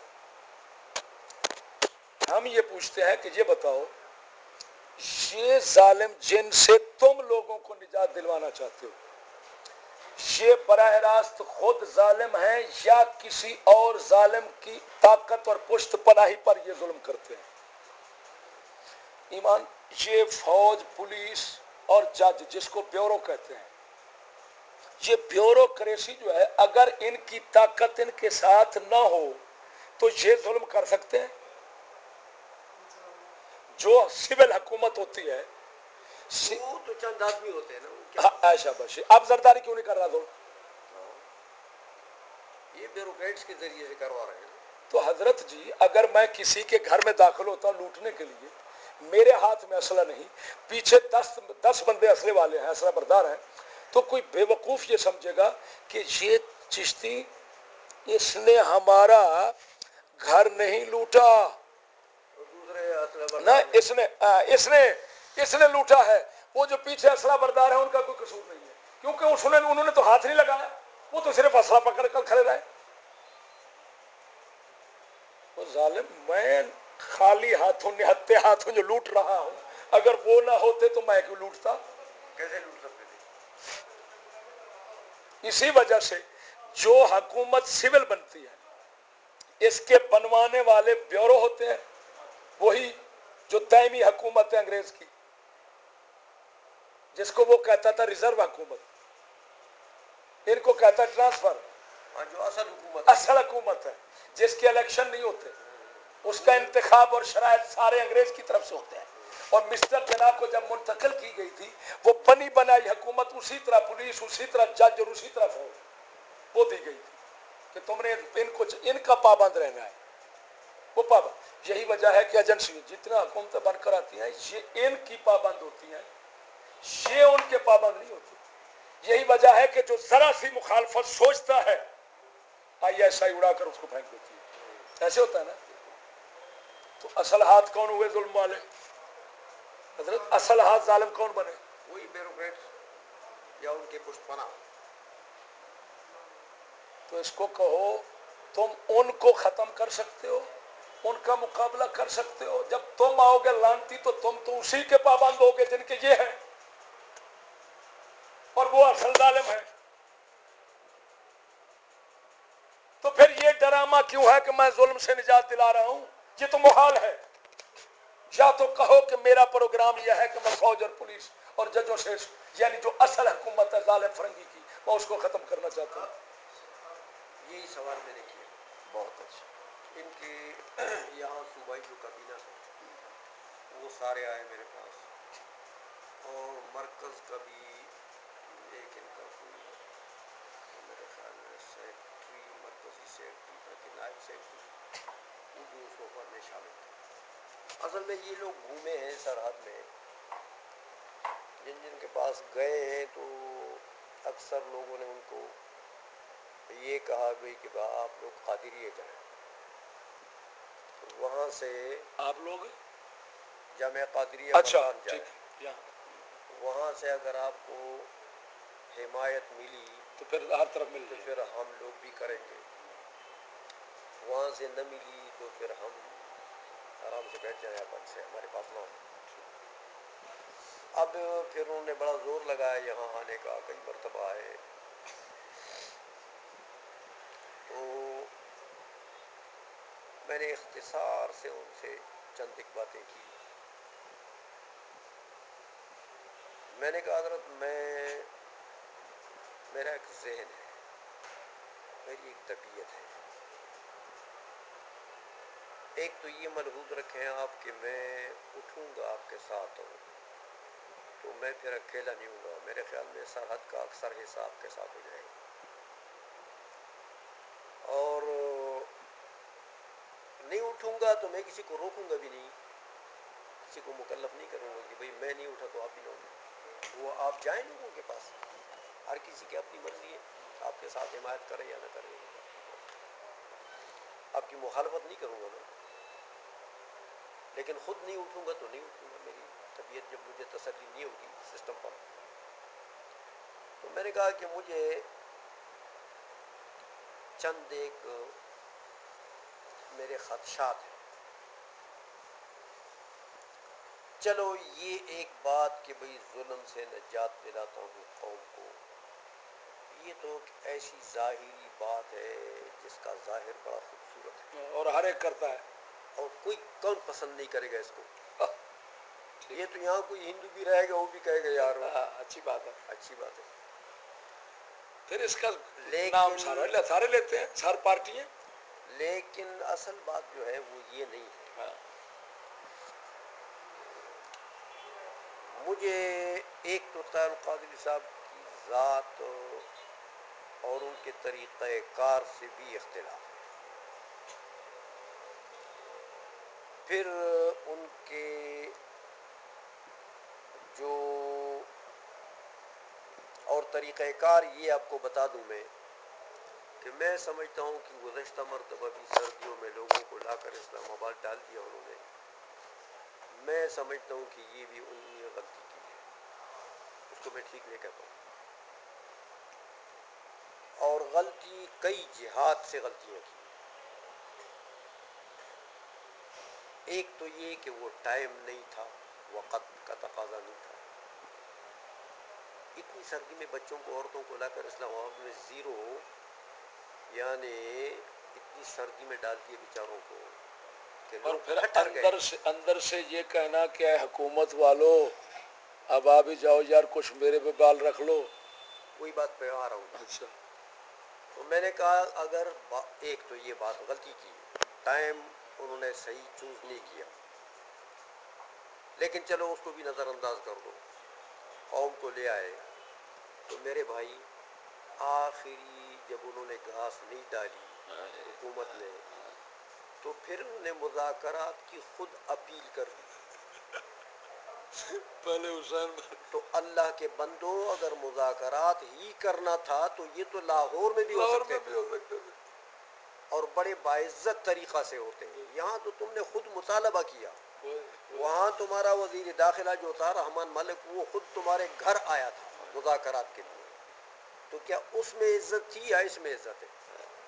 ہم یہ پوچھتے ہیں کہ یہ بتاؤ یہ ظالم جن سے تم لوگوں کو نجات دلوانا چاہتے ہو یہ براہ راست خود ظالم ہیں یا کسی اور ظالم کی طاقت اور پشت پناہی پر یہ ظلم کرتے ہیں؟ ایمان، یہ فوج، پولیس اور جج جس کو بیورو کہتے ہیں، یہ بیوروکریسی جو ہے اگر ان کی طاقت ان کے ساتھ نہ ہو تو یہ ظلم کر سکتے ہیں؟ جو سول حکومت ہوتی ہے وہ تو چند آدمی ہوتے ہیں نا. عائشہ بشی اب زرداری کیوں نہیں کر رہا؟ دو یہ بیوروکریٹس کے ذریعے سے کروا رہے ہیں. تو حضرت جی اگر میں کسی کے گھر میں داخل ہوتا ہوں لوٹنے کے لیے، میرے ہاتھ میں اسلحہ نہیں، پیچھے دس دس بندے اسلحے والے ہیں، اسلحہ بردار ہیں، تو کوئی بے وقوف یہ سمجھے گا کہ یہ چشتی اس نے ہمارا گھر نہیں لوٹا، دوسرے اسلحہ نہ بردار اس نے اس نے اس نے لوٹا ہے. وہ جو پیچھے اسلحہ بردار ہے ان کا کوئی قصور نہیں ہے، کیونکہ اس نے انہوں نے تو ہاتھ نہیں لگایا، وہ تو صرف اسلحہ پکڑ کر کھڑے رہے. وہ ظالم، میں خالی ہاتھوں نہتے ہاتھوں جو لوٹ رہا ہوں، اگر وہ نہ ہوتے تو میں کیوں لوٹتا؟ کیسے لوٹ سکتے تھے؟ اسی وجہ سے جو حکومت سول بنتی ہے اس کے بنوانے والے بیورو ہوتے ہیں، وہی جو دائمی حکومت ہے انگریز کی، جس کو وہ کہتا تھا ریزرو حکومت، ان کو کہتا ہے ٹرانسفر. جو اصل حکومت اصل حکومت ہے جس کے الیکشن نہیں ہوتے، اس کا انتخاب اور شرائط سارے انگریز کی طرف سے ہوتے ہیں. اور مسٹر جناح کو جب منتقل کی گئی تھی، وہ بنی بنائی حکومت اسی طرح پولیس، اسی طرح جج اور اسی طرح فوج وہ دی گئی تھی کہ تم نے ان کو ان کا پابند رہنا ہے. وہ پابند، یہی وجہ ہے کہ ایجنسی جتنا حکومتیں بن کر آتی ہیں یہ ان کی پابند ہوتی ہیں، یہ ان کے پابند نہیں ہوتی. یہی وجہ ہے کہ جو ذرا سی مخالفت سوچتا ہے آئی ایس آئی اڑا کر اس کو پھینک دیتی ہے. ایسے ہوتا ہے نا. تو اصل ہاتھ کون ہوئے ظلم والے؟ حضرت اصل ہاتھ ظالم کون بنے؟ وہی بیوروکریٹس یا ان کے پشت پناہ. تو اس کو کہو تم ان کو ختم کر سکتے ہو، ان کا مقابلہ کر سکتے ہو. جب تم آؤ گے لانتی تو تم تو اسی کے پابند ہو گے جن کے یہ ہیں، اور وہ اصل ظالم ہے. تو پھر یہ ڈرامہ کیوں ہے کہ میں ظلم سے نجات دلا رہا ہوں؟ یہ تو محال ہے. یا تو کہو کہ میرا پروگرام یہ ہے کہ میں فوج اور پولیس اور ججوں سے، یعنی جو اصل حکومت ہے ظالم فرنگی کی، میں اس کو ختم کرنا چاہتا ہوں. یہی سوال میں نے کیا. بہت اچھا. ان کے یہاں صوبائی جو کابینہ ہے وہ سارے آئے میرے پاس، اور مرکز کا بھی ایک ان کا کوئی میرے خیال میں سیکٹری، مرکزی سیکٹری تھا کہ نائب سیکٹری، وہ بھی اس وفد میں شامل تھے. اصل میں یہ لوگ گھومے ہیں سرحد میں، جن جن کے پاس گئے ہیں تو اکثر لوگوں نے ان کو یہ کہا بھی کہ با آپ لوگ قادریے جائیں. وہاں سے آپ لوگ جامعہ قادریہ اچھا مردان جائیں. ٹھیک، وہاں سے اگر آپ کو حمایت ملی تو پھر ہر طرف مل تو جائے. پھر ہم لوگ بھی کریں گے، وہاں سے نہ ملی تو پھر ہم آرام سے بیٹھ جائیں، اپن سے ہمارے پاس نہ ہو. اب پھر انہوں نے بڑا زور لگایا یہاں آنے کا، کئی مرتبہ آئے. تو میں نے اختصار سے ان سے چند ایک باتیں کی. میں نے کہا حضرت میں میرا ایک ذہن ہے، میری ایک طبیعت ہے. ایک تو یہ ملحوظ رکھیں آپ کہ میں اٹھوں گا آپ کے ساتھ ہوں تو میں پھر اکیلا نہیں ہوں گا. میرے خیال میں سرحد کا اکثر حصہ آپ کے ساتھ ہو جائے گا، اور نہیں اٹھوں گا تو میں کسی کو روکوں گا بھی نہیں، کسی کو مکلف نہیں کروں گا کہ بھئی میں نہیں اٹھا تو آپ بھی نہ اٹھیں. وہ آپ جائیں لوگوں کے پاس، ہر کسی کی اپنی مرضی ہے، آپ کے ساتھ حمایت کرے یا نہ کرے. آپ کی مخالفت نہیں کروں گا میں، لیکن خود نہیں اٹھوں گا تو نہیں اٹھوں گا. میری طبیعت جب مجھے تسلی نہیں ہوگی سسٹم پر. تو میں نے کہا کہ مجھے چند ایک میرے خدشات ہیں. چلو یہ ایک بات کہ بھئی ظلم سے نجات دلاتا ہوں قوم کو، یہ تو ایک ایسی ظاہری بات ہے جس کا ظاہر بڑا خوبصورت ہے اور ہر ایک کرتا ہے، اور کوئی کون پسند نہیں کرے گا اس کو. یہ تو یہاں کوئی ہندو بھی رہے گا وہ بھی کہے گا یار اچھی بات ہے. اچھی بات ہے. پھر اس کا نام لیکن سارے سارے لیتے ہیں، ساری پارٹی ہیں. لیکن اصل بات جو ہے وہ یہ نہیں ہے. مجھے ایک تو طاہر القادری صاحب کی ذات اور ان کے طریقہ کار سے بھی اختلاف، پھر ان کے جو اور طریقہ کار یہ آپ کو بتا دوں میں کہ میں سمجھتا ہوں کہ گزشتہ مرتبہ بھی سردیوں میں لوگوں کو لا کر اسلام آباد ڈال دیا انہوں نے، میں سمجھتا ہوں کہ یہ بھی انہوں نے غلطی کی ہے، اس کو میں ٹھیک نہیں کہتا ہوں، اور غلطی کئی جہات سے غلطیاں کی، ایک تو یہ کہ وہ ٹائم نہیں تھا، وقت کا تقاضا نہیں تھا، اتنی سردی میں بچوں کو عورتوں کو لا کر اسلام آباد میں زیرو یعنی اتنی سردی میں ڈال دیے بیچاروں کو کہ اور لوگ پھر ٹھٹر گئے۔ اندر سے اندر سے یہ کہنا کہ اے حکومت والو اب آ بھی جاؤ یار، کچھ میرے پہ بال رکھ لو۔ وہی بات پہ آ رہا ہوں، اچھا، تو میں نے کہا اگر ایک تو یہ بات غلطی کی، ٹائم انہوں نے صحیح چوز نہیں کیا، لیکن چلو اس کو بھی نظر انداز کر دو، قوم کو لے آئے، تو میرے بھائی آخری جب انہوں نے گھاس نہیں ڈالی حکومت نے، تو پھر انہوں نے مذاکرات کی خود اپیل کر دی۔ پہلے حسین تو اللہ کے بندو اگر مذاکرات ہی کرنا تھا تو یہ تو لاہور میں بھی ہو لاہور سکتے میں تھے، بھی ہو سکتے تھے۔ اور بڑے باعزت طریقہ سے ہوتے ہیں، یہاں تو تم نے خود مطالبہ کیا، وہی- وہی۔ وہاں تمہارا وزیر داخلہ جو تھا رحمان ملک وہ خود تمہارے گھر آیا تھا مذاکرات کے لیے، تو کیا اس میں عزت تھی یا اس میں عزت ہے؟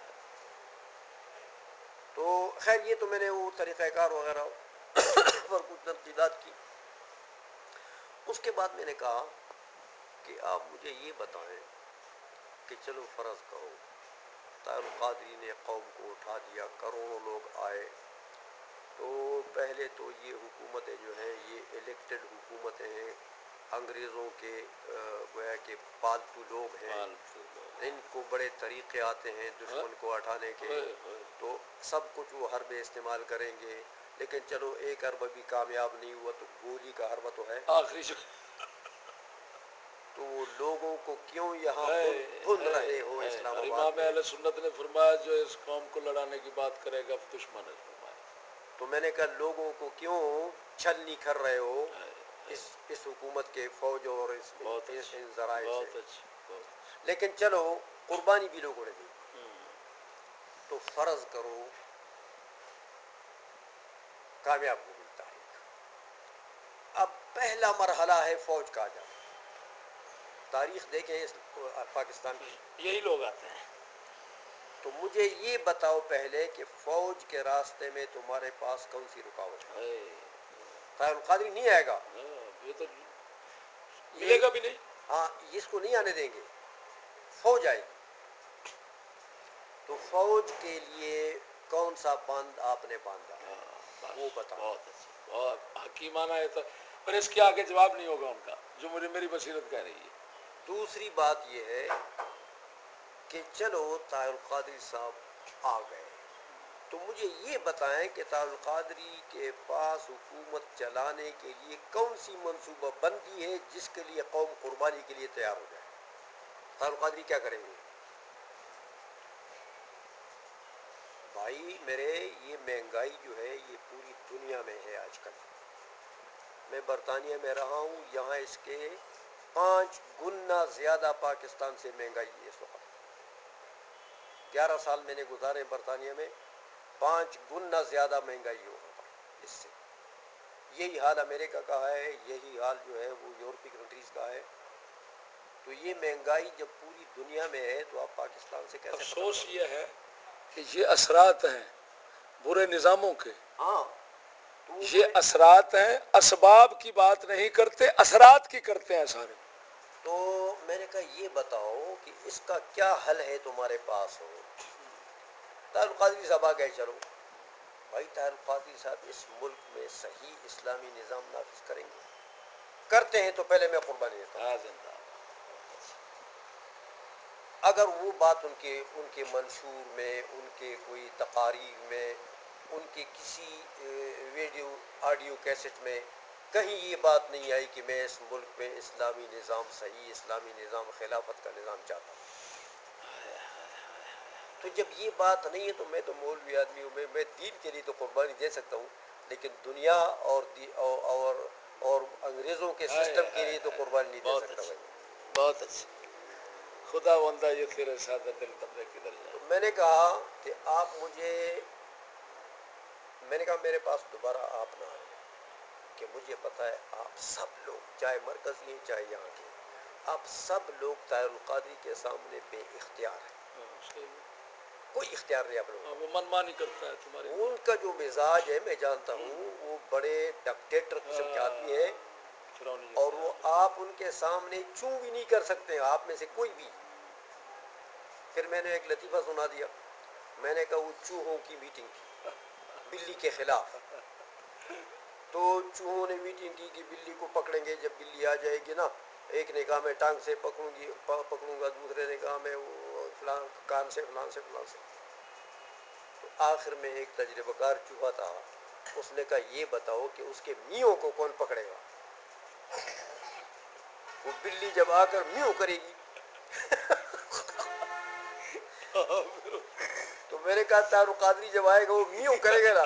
تو خیر یہ تو میں نے وہ طریقہ کار وغیرہ پر کچھ تنقیدات کی۔ اس کے بعد میں نے کہا کہ آپ مجھے یہ بتائیں کہ چلو فرض کرو طاہر القادری نے قوم کو اٹھا دیا، کروڑوں لوگ آئے، تو پہلے تو یہ حکومتیں جو ہیں یہ الیکٹڈ حکومتیں ہیں، انگریزوں کے گویا کہ پالتو لوگ ہیں، فالتو لوگ۔ ان کو بڑے طریقے آتے ہیں دشمن کو ہٹانے کے، وہی- وہی۔ تو سب کچھ وہ حرب استعمال کریں گے، لیکن چلو ایک حربہ بھی کامیاب نہیں ہوا تو گولی کا حربہ تو ہے، آخری جو تو وہ لوگوں کو کیوں یہاں ہے بن بن ہے رہے ہو ہے اسلام اور آباد امام میں؟ اہل سنت نے فرمایا جو اس قوم کو لڑانے کی بات کرے گا دشمن ہے، فرمایا۔ تو میں نے کہا لوگوں کو کیوں چھلنی کر رہے ہو ہے، ہے۔ اس اس حکومت کے فوج اور اس بہت ان, اچھی، ان ذرائع سے، بہت اچھی، بہت اچھی۔ لیکن چلو قربانی بھی لوگوں نے دی، ہوں۔ تو فرض کرو کامیاب ہو گئی تاریخ، اب پہلا مرحلہ ہے فوج کا آ جانا، تاریخ دیکھیں اس پاکستان کی، یہی لوگ آتے ہیں۔ تو مجھے یہ بتاؤ پہلے کہ فوج کے راستے میں تمہارے پاس کون سی رکاوٹ ہے؟ ہے، طاہر القادری نہیں آئے گا، یہ تو یہ ملے گا بھی نہیں۔ ہاں اس کو نہیں آنے دیں گے، فوج آئے گی، تو فوج کے لیے کون سا بند آپ نے باندھا ہے بس وہ بتا۔ بہت اچھا، بہت حکیمانہ ہے، تو پر اس کے آگے جواب نہیں ہوگا ان کا، جو مجھے میری بصیرت کہہ رہی ہے۔ دوسری بات یہ ہے کہ چلو طاہر القادری صاحب آ گئے، تو مجھے یہ بتائیں کہ طاہر القادری کے پاس حکومت چلانے کے لیے کون سی منصوبہ بندی ہے جس کے لیے قوم قربانی کے لیے تیار ہو جائے؟ طاہر القادری کیا کریں گے؟ بھائی میرے یہ مہنگائی جو ہے یہ پوری دنیا میں ہے آج کل، میں برطانیہ میں رہا ہوں، یہاں اس کے پانچ گنا زیادہ پاکستان سے مہنگائی ہے اس وقت، گیارہ سال میں نے گزارے برطانیہ میں، پانچ گنا زیادہ مہنگائی ہو اس سے، یہی حال امریکہ کا ہے، یہی حال جو ہے وہ یورپی کنٹریز کا ہے، تو یہ مہنگائی جب پوری دنیا میں ہے تو آپ پاکستان سے کیسے ختم افسوس کرو؟ یہ ہے کہ یہ اثرات ہیں برے نظاموں کے، ہاں تو وہ یہ برے، اثرات ہیں، اسباب کی بات نہیں کرتے، اثرات کی کرتے ہیں سارے۔ تو میں نے کہا یہ بتاؤ کہ اس کا کیا حل ہے تمہارے پاس ہو؟ طاہر القادری صاحب آ گئے، چلو بھائی طاہر القادری صاحب اس ملک میں صحیح اسلامی نظام نافذ کریں گے، کرتے ہیں تو پہلے میں قربانی دیتا ہوں، ہاں زندہ۔ اگر وہ بات ان کے ان کے منشور میں، ان کے کوئی تقاریر میں، ان کے کسی ویڈیو آڈیو کیسٹ میں کہیں یہ بات نہیں آئی کہ میں اس ملک میں اسلامی نظام، صحیح اسلامی نظام، خلافت کا نظام چاہتا ہوں، تو جب یہ بات نہیں ہے تو میں تو مولوی آدمی ہوں، میں میں دین کے لیے تو قربانی دے سکتا ہوں، لیکن دنیا اور دی اور اور, اور انگریزوں کے سسٹم کے لیے تو قربانی نہیں دے بہت سکتا اچھا، بھائی۔ بہت اچھا، خدا بندہ یہ تیرے ساتھ دل بندے کدھر تو جائے۔ میں نے کہا کہ آپ مجھے، میں نے کہا میرے پاس دوبارہ آپ نہ آئیں، کہ مجھے پتہ ہے آپ سب لوگ چاہے مرکزی ہیں چاہے یہاں کے، آپ سب لوگ طاہر القادری کے سامنے بے اختیار ہیں، ہاں، صحیح ہے۔ کوئی اختیار نہیں آپ لوگوں ہاں، کو۔ وہ من مانی کرتا ہے تمہاری۔ ان کا جو مزاج ہے میں جانتا ہوں، وہ بڑے ڈکٹیٹر قسم کے آدمی ہیں، فرعونی اور وہ آپ ان کے سامنے چوں بھی نہیں کر سکتے آپ میں سے کوئی بھی۔ پھر میں نے ایک لطیفہ سنا دیا، میں نے کہا وہ چوہوں کی میٹنگ تھی بلی کے خلاف، تو چوہوں نے میٹنگ کی کہ بلی کو پکڑیں گے، جب بلی آ جائے گی نا، ایک نے کہا میں ٹانگ سے پکڑوں گی پکڑوں گا، دوسرے نے کہا میں وہ فلاں کان سے فلاں سے فلاں سے۔ تو آخر میں ایک تجربہ کار چوہا تھا، اس نے کہا یہ بتاؤ کہ اس کے میوں کو کون پکڑے گا؟ وہ بلی جب آ کر میوں کرے گی تو میں نے کہا طاہر القادری جب آئے گا وہ میوں کرے گا نا،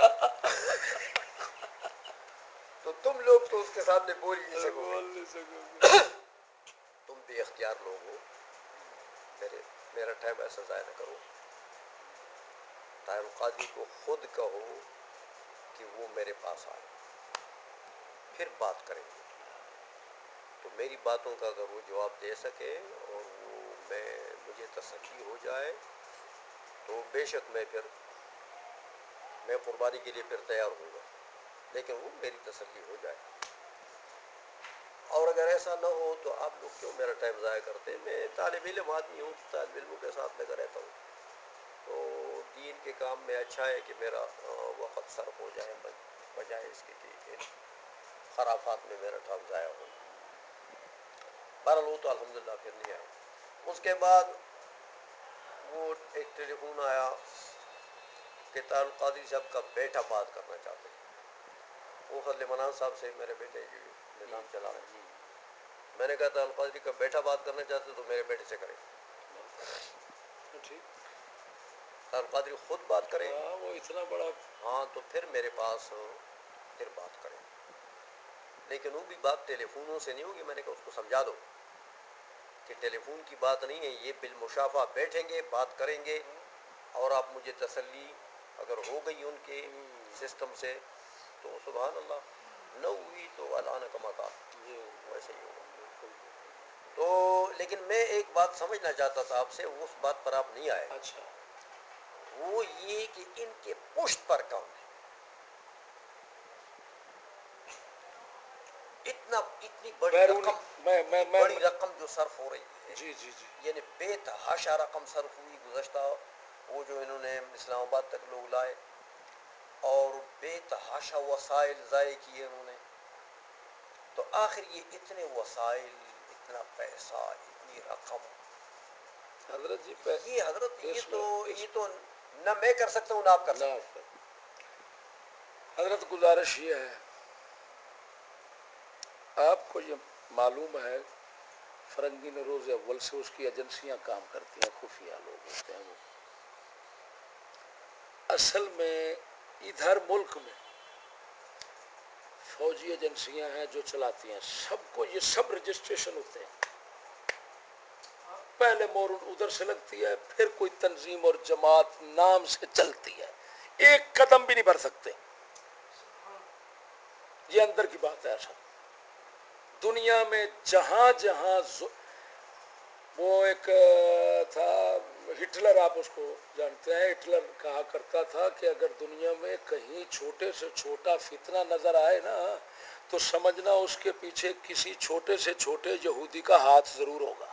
تو تم لوگ تو اس کے سامنے بول ہی نہیں سکو بول گے، نہیں سکو گے۔ تم بے اختیار لوگ ہو، میرے میرا ٹائم ایسا ضائع نہ کرو۔ طاہر القادری کو خود کہو کہ وہ میرے پاس آئے، پھر بات کریں گے۔ تو میری باتوں کا اگر وہ جواب دے سکے اور وہ میں مجھے تسلی ہو جائے تو بے شک میں پھر میں قربانی کے لیے پھر تیار ہوں گا، لیکن وہ میری تسلی ہو جائے۔ اور اگر ایسا نہ ہو تو آپ لوگ کیوں میرا ٹائم ضائع کرتے ہیں؟ میں طالب علم آدمی ہوں، طالب علموں کے ساتھ لگا رہتا ہوں، تو دین کے کام میں اچھا ہے کہ میرا وقت صرف ہو جائے بجائے اس کے کہ خرافات میں میرا ٹائم ضائع ہو۔ بہرحال وہ تو الحمدللہ پھر نہیں آیا۔ اس کے بعد وہ ایک ٹیلی فون آیا کہ طاہر القادری صاحب کا بیٹا بات کرنا چاہتے ہیں۔ وہ فضل منان صاحب سے میرے بیٹے جو نظام چلا رہے ہیں، میں نے کہا طاہر القادری کا بیٹا بات کرنا چاہتے تو میرے بیٹے سے کریں، ٹھیک، طاہر القادری خود بات کریں، ہاں وہ اتنا بڑا، ہاں تو پھر میرے پاس پھر بات کریں، لیکن وہ بھی بات ٹیلی فونوں سے نہیں ہوگی۔ میں نے کہا اس کو سمجھا دو کہ ٹیلی فون کی بات نہیں ہے، یہ بالمشافہ بیٹھیں گے بات کریں گے، اور آپ مجھے تسلی اگر ہو گئی ان کے سسٹم سے تو سبحان اللہ، نہ ہوئی تو الان کما قال، ویسے ہی ہوگا۔ تو لیکن میں ایک بات سمجھنا چاہتا تھا آپ سے، اس بات پر آپ نہیں آئے، اچھا، وہ یہ کہ ان کے پشت پر کون ہے؟ اتنا اتنی بڑی بیرونی، رقم میں میں اتنی میں بڑی رقم جو صرف ہو رہی ہے، جی جی جی، یعنی بے تحاشا رقم صرف ہوئی گزشتہ، وہ جو انہوں نے اسلام آباد تک لوگ لائے، اور بے تحاشا وسائل ضائع کیے انہوں نے، تو آخر یہ اتنے وسائل، اتنا پیسہ، اتنی رقم، حضرت جی پہ یہ حضرت یہ اس تو میں اس یہ تو نہ میں کر سکتا ہوں نہ آپ کر نہ سکتے ہیں۔ حضرت گزارش یہ ہے، آپ کو یہ معلوم ہے فرنگی نے روز اول سے اس کی ایجنسیاں کام کرتی ہیں، خفیہ لوگ ہوتے ہیں وہ، اصل میں ادھر ملک میں فوجی ایجنسیاں ہیں جو چلاتی ہیں، سب کو یہ سب رجسٹریشن ہوتے ہیں، پہلے مور ادھر سے لگتی ہے، پھر کوئی تنظیم اور جماعت نام سے چلتی ہے، ایک قدم بھی نہیں بڑھ سکتے، یہ اندر کی بات ہے۔ اصل دنیا میں جہاں جہاں وہ ایک تھا ہٹلر، آپ اس کو جانتے ہیں، ہٹلر کہا کرتا تھا کہ اگر دنیا میں کہیں چھوٹے سے چھوٹا فتنہ نظر آئے نا تو سمجھنا اس کے پیچھے کسی چھوٹے سے چھوٹے یہودی کا ہاتھ ضرور ہوگا۔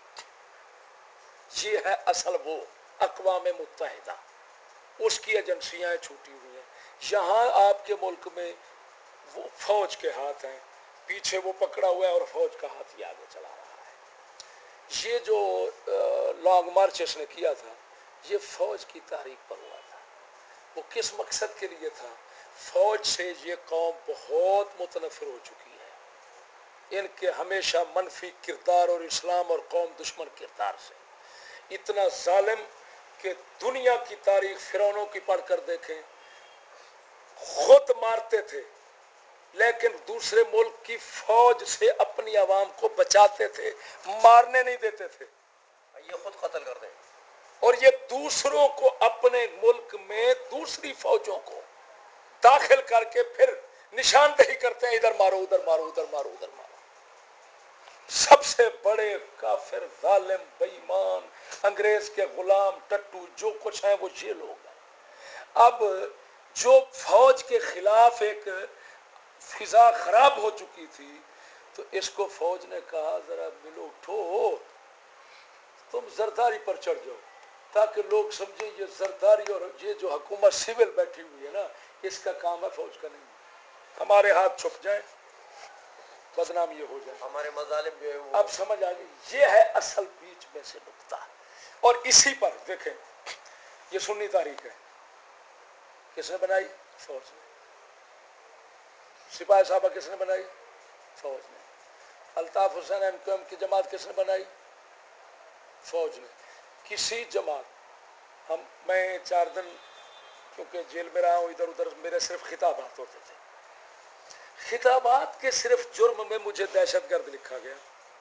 یہ ہے اصل وہ اقوام متحدہ، اس کی ایجنسیاں چھوٹی ہوئی ہیں، یہاں آپ کے ملک میں وہ فوج کے ہاتھ ہیں، پیچھے وہ پکڑا ہوا ہے اور فوج کا ہاتھ یہ آگے چلا رہا ہے۔ یہ جو لانگ مارچ اس نے کیا تھا یہ فوج کی تحریک پر ہوا تھا۔ وہ کس مقصد کے لیے تھا؟ فوج سے یہ قوم بہت متنفر ہو چکی ہے، ان کے ہمیشہ منفی کردار اور اسلام اور قوم دشمن کردار سے اتنا ظالم کہ دنیا کی تاریخ فرعونوں کی پڑھ کر دیکھیں، خود مارتے تھے لیکن دوسرے ملک کی فوج سے اپنی عوام کو بچاتے تھے، مارنے نہیں دیتے تھے، یہ خود قتل کر دیں، اور یہ دوسروں کو اپنے ملک میں دوسری فوجوں کو داخل کر کے پھر نشاندہی کرتے ہیں، ادھر مارو ادھر مارو ادھر مارو ادھر مارو۔ سب سے بڑے کافر، ظالم، بے ایمان، انگریز کے غلام، ٹٹو، جو کچھ ہیں وہ یہ لوگ ہیں۔ اب جو فوج کے خلاف ایک فضا خراب ہو چکی تھی تو اس کو فوج نے کہا ذرا ملو اٹھو، تم زرداری پر چڑھ جاؤ تاکہ لوگ سمجھیں یہ زرداری اور یہ جو حکومت سول بیٹھی ہوئی ہے نا اس کا کام ہے، فوج کا نہیں، ہمارے ہاتھ چھپ جائیں، بدنام یہ ہو جائے، ہمارے مظالم جو ہے وہ۔ اب سمجھ آ گئی، یہ ہے اصل بیچ میں سے نقطہ۔ اور اسی پر دیکھیں یہ سنی تاریخ ہے، کس نے بنائی؟ فوج نے۔ سپاہی صاحبہ کس نے بنائی؟ فوج نے۔ Altaf Hussain M Q M کی جماعت کس نے بنائی؟ فوج نے۔ کسی جماعت، ہم میں چار دن کیونکہ جیل میں رہا ہوں، ادھر ادھر میرے صرف خطابات ہوتے تھے، خطابات کے صرف جرم میں مجھے دہشت گرد لکھا گیا۔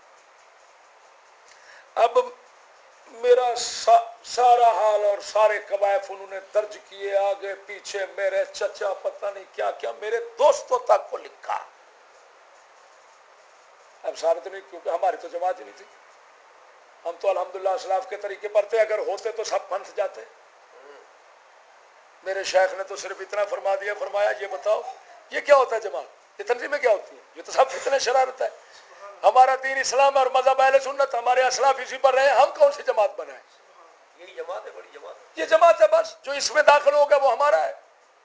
اب میرا سا سارا حال اور سارے قوائف انہوں نے درج کیے، آگے پیچھے میرے چچا پتہ نہیں کیا کیا میرے دوستوں تک کو لکھا۔ اب ثابت نہیں، کیونکہ ہماری تو جماعت ہی نہیں تھی، ہم تو الحمدللہ اسلاف کے طریقے پر تھے، اگر ہوتے تو سب پھنس جاتے۔ میرے شیخ نے تو صرف اتنا فرما دیا، فرمایا یہ بتاؤ یہ کیا ہوتا ہے جماعت، یہ تنظیمیں کیا ہوتی ہیں؟ یہ تو سب فتنہ شرارت ہے، ہمارا دین اسلام اور مذہب اہل سنت، ہمارے اسلاف اسی پر رہے، ہم کون سی جماعت بنائیں؟ یہی جماعت ہے، بڑی جماعت ہے، یہ جماعت ہے، بس جو اس میں داخل ہوگا وہ ہمارا ہے۔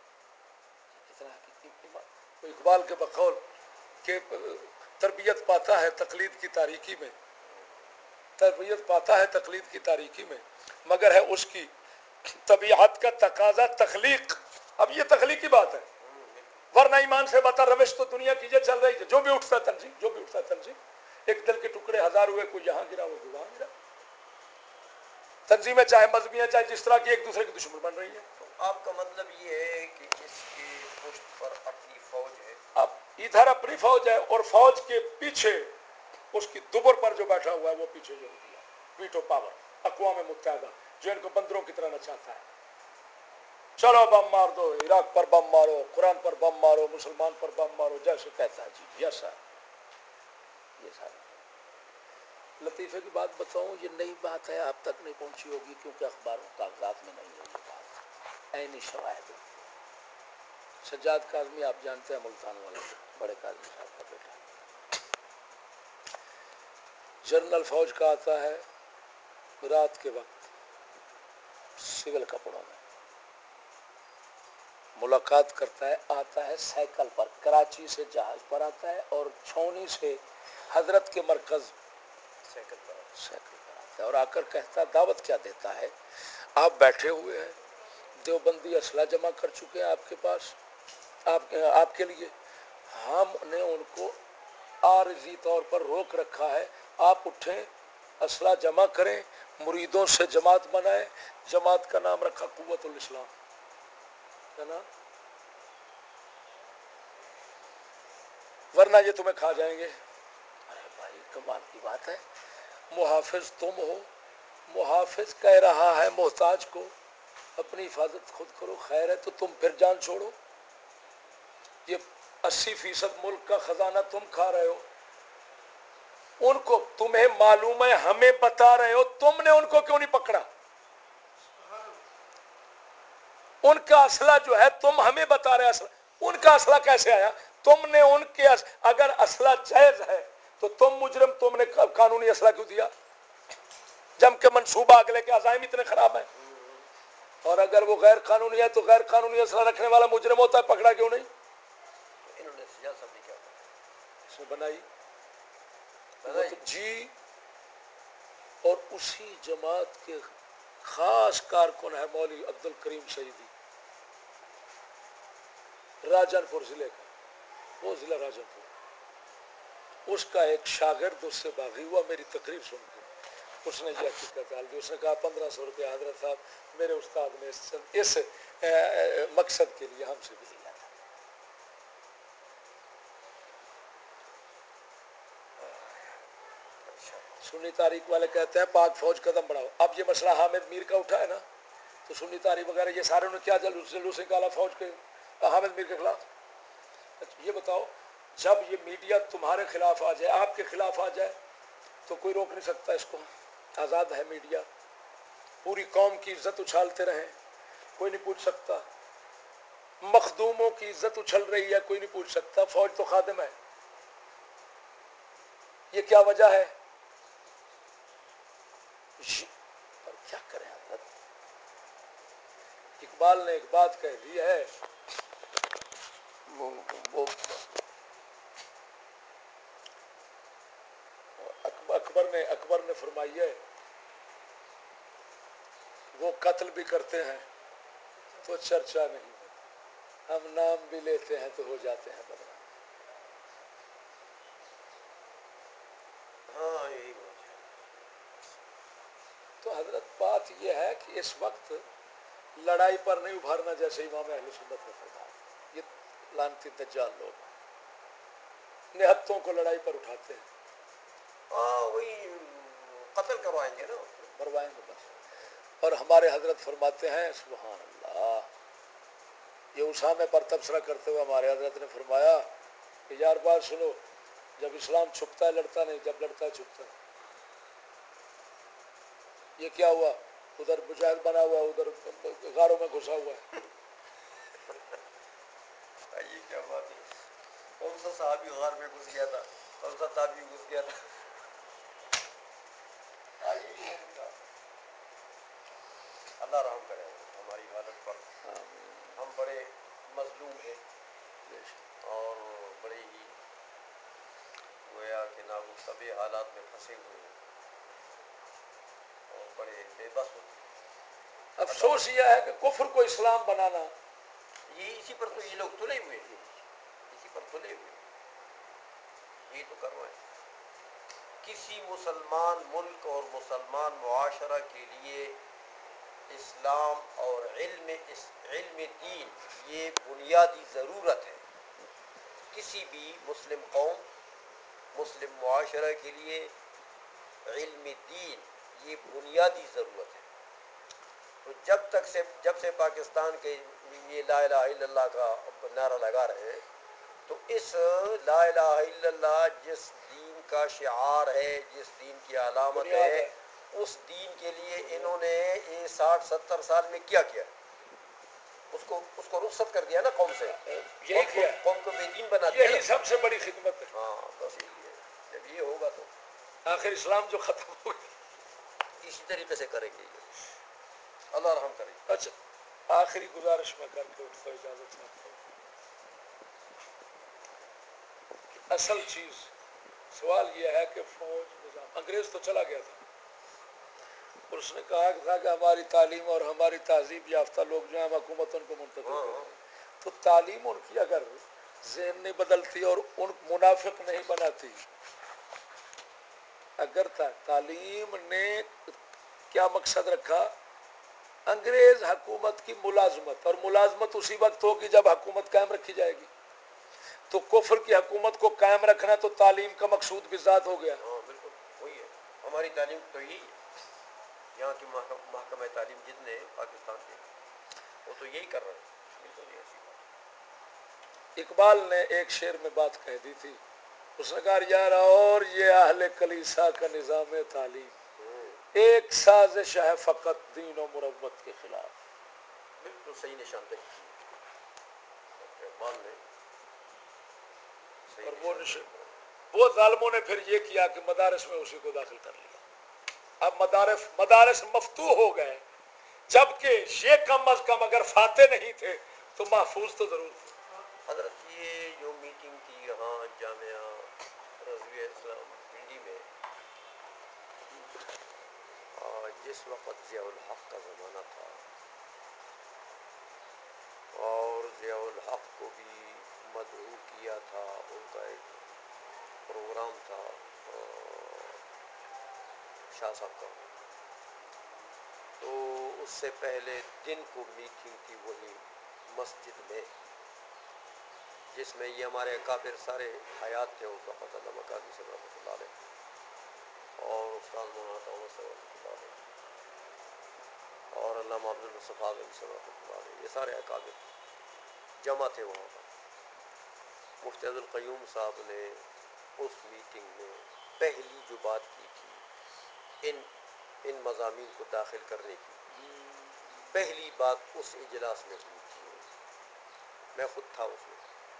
اقبال کے بقول کہ تربیت پاتا ہے تقلید کی تاریکی میں، تربیت پاتا ہے تقلید کی تاریکی میں، مگر ہے اس کی طبیعت کا تقاضا تخلیق۔ اب یہ تخلیقی بات ہے، ورنہ ایمان سے بتا روش تو دنیا کی یہ چل رہی ہے، جو بھی اٹھتا ہے تنظیم، جو بھی اٹھتا ہے تنظیم، ایک دل کے ٹکڑے ہزار ہوئے، کوئی یہاں گرا وہ وہاں گرا، تنظیمیں چاہے مذہبی ہیں چاہے جس طرح کی، ایک دوسرے کی دشمن بن رہی ہیں۔ تو آپ کا مطلب یہ ہے کہ اس کی پشت پر اپنی فوج ہے، اب ادھر اپنی فوج ہے اور فوج کے پیچھے اس کی دبر پر جو بیٹھا ہوا ہے وہ پیچھے جو دیا ویٹو پاور، اقوام متحدہ، جو ان کو بندروں کی طرح نچاتا ہے، چلو بم مار دو، عراق پر بم مارو، قرآن پر بم مارو، مسلمان پر بم مارو، جیسے کہتا ہے جی یس سر، یہ سارا لطیفے کی بات بتاؤں، یہ نئی بات ہے، آپ تک نہیں پہنچی ہوگی کیونکہ اخباروں کاغذات میں نہیں ہے یہ بات، عینی شواہد۔ سجاد کاظمی آپ جانتے ہیں، ملتان والا، بڑے کاظمی صاحب کا بیٹا، جنرل فوج کا آتا ہے رات کے وقت سول کپڑوں میں، ملاقات کرتا ہے، آتا ہے سائیکل پر، کراچی سے جہاز پر آتا ہے اور چھونی سے حضرت کے مرکز سائیکل پر سائیکل پر آتا ہے، اور آ کر کہتا ہے دعوت کیا دیتا ہے، آپ بیٹھے ہوئے ہیں، دیوبندی اسلحہ جمع کر چکے ہیں آپ کے پاس، آپ آپ کے لیے، ہم نے ان کو عارضی طور پر روک رکھا ہے، آپ اٹھیں، اسلحہ جمع کریں، مریدوں سے جماعت بنائیں، جماعت کا نام رکھا قوت الاسلام، ہے نا، ورنہ یہ تمہیں کھا جائیں گے۔ ارے بھائی کمال کی بات ہے، محافظ تم ہو، محافظ کہہ رہا ہے محتاج کو اپنی حفاظت خود کرو، خیر ہے تو تم پھر جان چھوڑو، یہ اسی فیصد ملک کا خزانہ تم کھا رہے ہو، ان کو تمہیں معلوم ہے، ہمیں بتا رہے ہو، تم نے ان کو کیوں نہیں پکڑا؟ ان کا اسلحہ جو ہے تم ہمیں بتا رہے اسلحہ، ان کا اسلحہ کیسے آیا؟ تم نے ان کے اگر اسلحہ جائز ہے تو تم مجرم، تم نے قانونی اسلحہ کیوں دیا؟ جم کے منصوبہ اگلے کے عزائم اتنے خراب ہیں، اور اگر وہ غیر قانونی ہے تو غیر قانونی اسلحہ رکھنے والا مجرم ہوتا ہے، پکڑا کیوں نہیں؟ انہوں نے سجاد صاحب نے کیا اس نے بنائی بنائی جی، اور اسی جماعت کے خاص کارکن ہے مولوی عبد الکریم سعیدی، راجن پور ضلع کا، وہ ضلع راجن پور، اس کا ایک شاگرد اس سے باغی ہوا میری تقریر سن کے، اس نے یہ حقیقت ڈال دی. اس نے کہا پندرہ سو روپیہ حضرت صاحب میرے استاد نے اس, اس مقصد کے لیے ہم سے بھی لیا تھا. سنی تاریخ والے کہتے ہیں پاک فوج قدم بڑھاؤ. اب یہ مسئلہ حامد میر کا اٹھا ہے نا, تو سنی تاریخ وغیرہ یہ سارے نے کیا جلوس جلوس نکالا فوج کے حامد میر کے خلاف. یہ بتاؤ جب یہ میڈیا تمہارے خلاف آ جائے, آپ کے خلاف آ جائے, تو کوئی روک نہیں سکتا اس کو. آزاد ہے میڈیا, پوری قوم کی عزت اچھالتے رہیں, کوئی نہیں پوچھ سکتا. مخدوموں کی عزت اچھل رہی ہے, کوئی نہیں پوچھ سکتا. فوج تو خادم ہے. یہ کیا وجہ ہے؟ پر کیا کریں حضرت. اقبال نے ایک بات کہہ دی ہے, وہ, وہ اکبر نے اکبر نے فرمائی ہے وہ قتل بھی کرتے ہیں تو چرچا نہیں, ہم نام بھی لیتے ہیں تو ہو جاتے ہیں بدنام. ہاں یہی بات ہے. تو حضرت بات یہ ہے کہ اس وقت لڑائی پر نہیں ابھارنا, جیسے امام اہل سنت نے فرمایا. یہ لعنتی دجال لوگ نہتوں کو لڑائی پر اٹھاتے ہیں. ہاں وہی قتل کروائیں گے نا, مروائیں گے بس. اور ہمارے حضرت فرماتے ہیں سبحان اللہ, یہ اسامے پر تبصرہ کرتے ہوئے ہمارے حضرت نے فرمایا کہ یار بات سنو, جب اسلام چھپتا ہے لڑتا نہیں, جب لڑتا ہے چھپتا ہے. یہ کیا ہوا, ادھر مجاہد بنا ہوا, ادھر غاروں میں گھسا ہوا ہے. یہ کیا بات ہے. کون سا صحابی غار میں گھس گیا تھا, کون سا تابعی گھس گیا تھا. اللہ رحم کرے ہماری حالت پر. ہم بڑے مظلوم ہیں اور بڑے ہی گویا کہ ناگفتگی حالات میں پھنسے ہوئے ہیں اور بڑے بے بس ہوتے ہیں. افسوس یہ ہے کہ کفر کو اسلام بنانا, یہ اسی پر تو یہ لوگ تلے ہوئے ہیں, اسی پر تلے ہوئے ہیں, یہ تو کر رہے ہیں. کسی مسلمان ملک اور مسلمان معاشرہ کے لیے اسلام اور علم علم دین یہ بنیادی ضرورت ہے. کسی بھی مسلم قوم مسلم معاشرہ کے لیے علم دین یہ بنیادی ضرورت ہے. تو جب تک سے جب سے پاکستان کے یہ لا الہ الا اللہ کا نعرہ لگا رہے ہیں, تو اس لا الہ الا اللہ جس دین کا شعار ہے, جس دین کی علامت ہے, اس دین کے لیے انہوں نے یہ ساٹھ ستر سال میں کیا کیا, اس کو اس کو رخصت کر دیا نا قوم سے. یہی قوم کو کیا, قوم کو بے دین بنا دیا نا. یہی سب سے بڑی خدمت ہے. ہاں بس یہی ہے. جب یہ ہوگا تو آخر اسلام جو ختم ہو گیا, اسی طریقے سے کریں گے. اللہ رحم کرے. اچھا آخری گزارش میں کر کے اٹھتا اجازت چاہتا ہوں. اصل چیز سوال یہ ہے کہ فوج نظام, انگریز تو چلا گیا تھا, اور اس نے کہا تھا کہ ہماری تعلیم اور ہماری تہذیب یافتہ لوگ جو ہیں ہم حکومت ان کو منتقل ہاں کریں. تو تعلیم ان کی اگر ذہن نہیں بدلتی اور ان منافق نہیں بناتی, اگر تعلیم نے کیا مقصد رکھا, انگریز حکومت کی ملازمت, اور ملازمت اسی وقت ہوگی جب حکومت قائم رکھی جائے گی. تو کفر کی حکومت کو قائم رکھنا تو تعلیم کا مقصود بھی ذات ہو گیا. ہاں بالکل وہی ہے. ہماری تعلیم تو یہی ہے. یہاں کی محکمہ تعلیم جتنے پاکستان کے وہ تو یہی کر رہے ہیں. بالکل ایسی بات. اقبال نے ایک شعر میں بات کہہ دی تھی, اس نے کہا یار اور یہ اہل کلیسا کا نظام تعلیم ایک سازش ہے فقط دین و مروت کے خلاف. بالکل صحیح نشاندہی کی اقبال نے. اور وہ وہ ظالموں نے پھر یہ کیا کہ مدارس میں اسی کو داخل کر لیا. اب مدارس مدارس مفتوح ہو گئے, جبکہ یہ کم از کم اگر فاتح نہیں تھے تو محفوظ تو ضرور تھے. حضرت یہ جو میٹنگ تھی یہاں جامعہ رضویہ اسلام پنڈی میں, جس وقت ضیاء الحق کا زمانہ تھا اور ضیاء الحق کو بھی مدعو کیا تھا, ان کا ایک پروگرام تھا شاہ صاحب کا ہو، تو اس سے پہلے دن کو میٹنگ تھی وہی مسجد میں، جس میں یہ ہمارے اکابر سارے حیات تھے اس وقت، علامہ قاضی صاحب رحمۃ اللہ علیہ اور استاد مولانا تومس صاحب رحمۃ اللہ علیہ اور علامہ عبد المصطفیٰ بن صاحب رحمۃ اللہ علیہ، یہ سارے اکابر جمع تھے وہاں پر۔ مفتی عبد القیوم صاحب نے اس میٹنگ میں پہلی جو بات کی تھی ان ان مضامین کو داخل کرنے کی، پہلی بات اس اجلاس میں ہوئی تھی، میں خود تھا اس میں،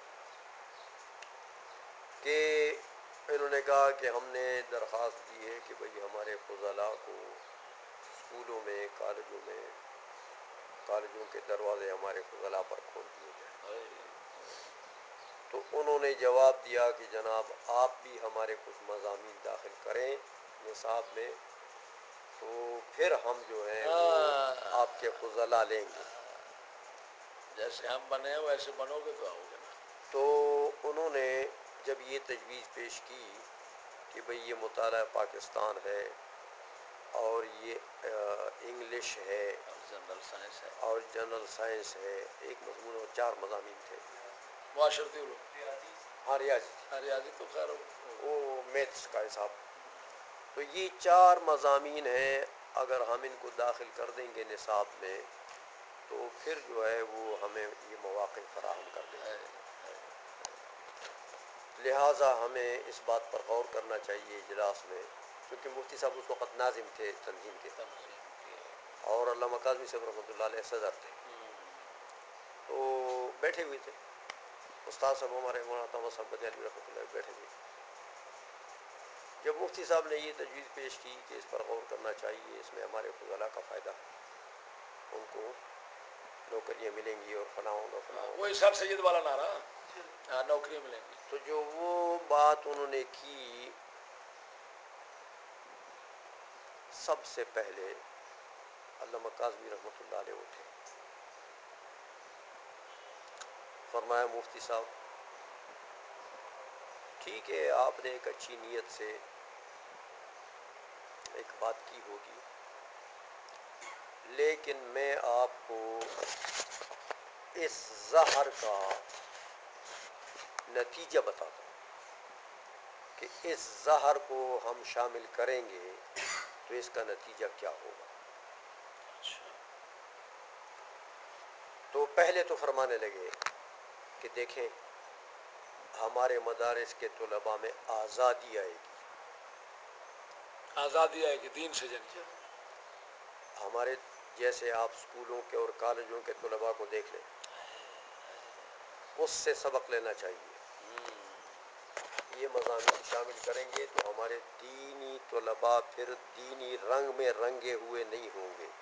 کہ انہوں نے کہا کہ ہم نے درخواست دی ہے کہ بھئی ہمارے فضلاء کو اسکولوں میں، کالجوں میں، کالجوں کے دروازے ہمارے فضلاء پر کھول دیے جائیں۔ تو انہوں نے جواب دیا کہ جناب آپ بھی ہمارے کچھ مضامین داخل کریں نصاب میں، تو پھر ہم جو ہیں وہ آپ کے فضلاء لیں گے، جیسے ہم بنے ہیں ویسے بنو گے تو آؤ گے نا۔ تو انہوں نے جب یہ تجویز پیش کی کہ بھئی یہ مطالعہ پاکستان ہے اور یہ انگلش ہے اور جنرل سائنس ہے اور جنرل سائنس ہے، ایک مضمون اور چار مضامین تھے، معاشرتی علوم، ہاں ریاضی، ہاں ریاضی تو خیر وہ میتھس کا حساب، تو یہ چار مضامین ہیں، اگر ہم ان کو داخل کر دیں گے نصاب میں تو پھر جو ہے وہ ہمیں یہ مواقع فراہم کر دیں گے، لہٰذا ہمیں اس بات پر غور کرنا چاہیے اجلاس میں، کیونکہ مفتی صاحب اس وقت ناظم تھے تنظیم کے اور علامہ قاضی صاحب رحمۃ اللہ علیہ صدر تھے، تو بیٹھے ہوئے تھے استاد صاحب ہمارے مولانا تومس صاحب بدیالوی رحمۃ اللہ علیہ بیٹھے ہوئے، جب مفتی صاحب نے یہ تجویز پیش کی کہ اس پر غور کرنا چاہیے، اس میں ہمارے فضلاء کا فائدہ ہے، ان کو نوکریاں ملیں گی اور فلاں ہوگا فلاں ہوگا، وہی سر سید والا نعرہ، ہاں نوکریاں ملیں گی، تو جو وہ بات انہوں نے کی، سب سے پہلے علامہ قاضی رحمۃ اللہ علیہ اٹھے، فرمایا مفتی صاحب ٹھیک ہے آپ نے ایک اچھی نیت سے ایک بات کی ہوگی، لیکن میں آپ کو اس زہر کا نتیجہ بتاتا ہوں کہ اس زہر کو ہم شامل کریں گے تو اس کا نتیجہ کیا ہوگا۔ تو پہلے تو فرمانے لگے کہ دیکھیں ہمارے مدارس کے طلباء میں آزادی آئے گی، آزادی آئے گی دین سے جنگ، ہمارے جیسے آپ اسکولوں کے اور کالجوں کے طلباء کو دیکھ لیں، اس سے سبق لینا چاہیے، یہ مضامین شامل کریں گے تو ہمارے دینی طلباء پھر دینی رنگ میں رنگے ہوئے نہیں ہوں گے،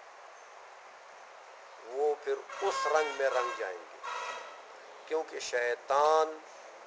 وہ پھر اس رنگ میں رنگ جائیں گے، کیونکہ شیطان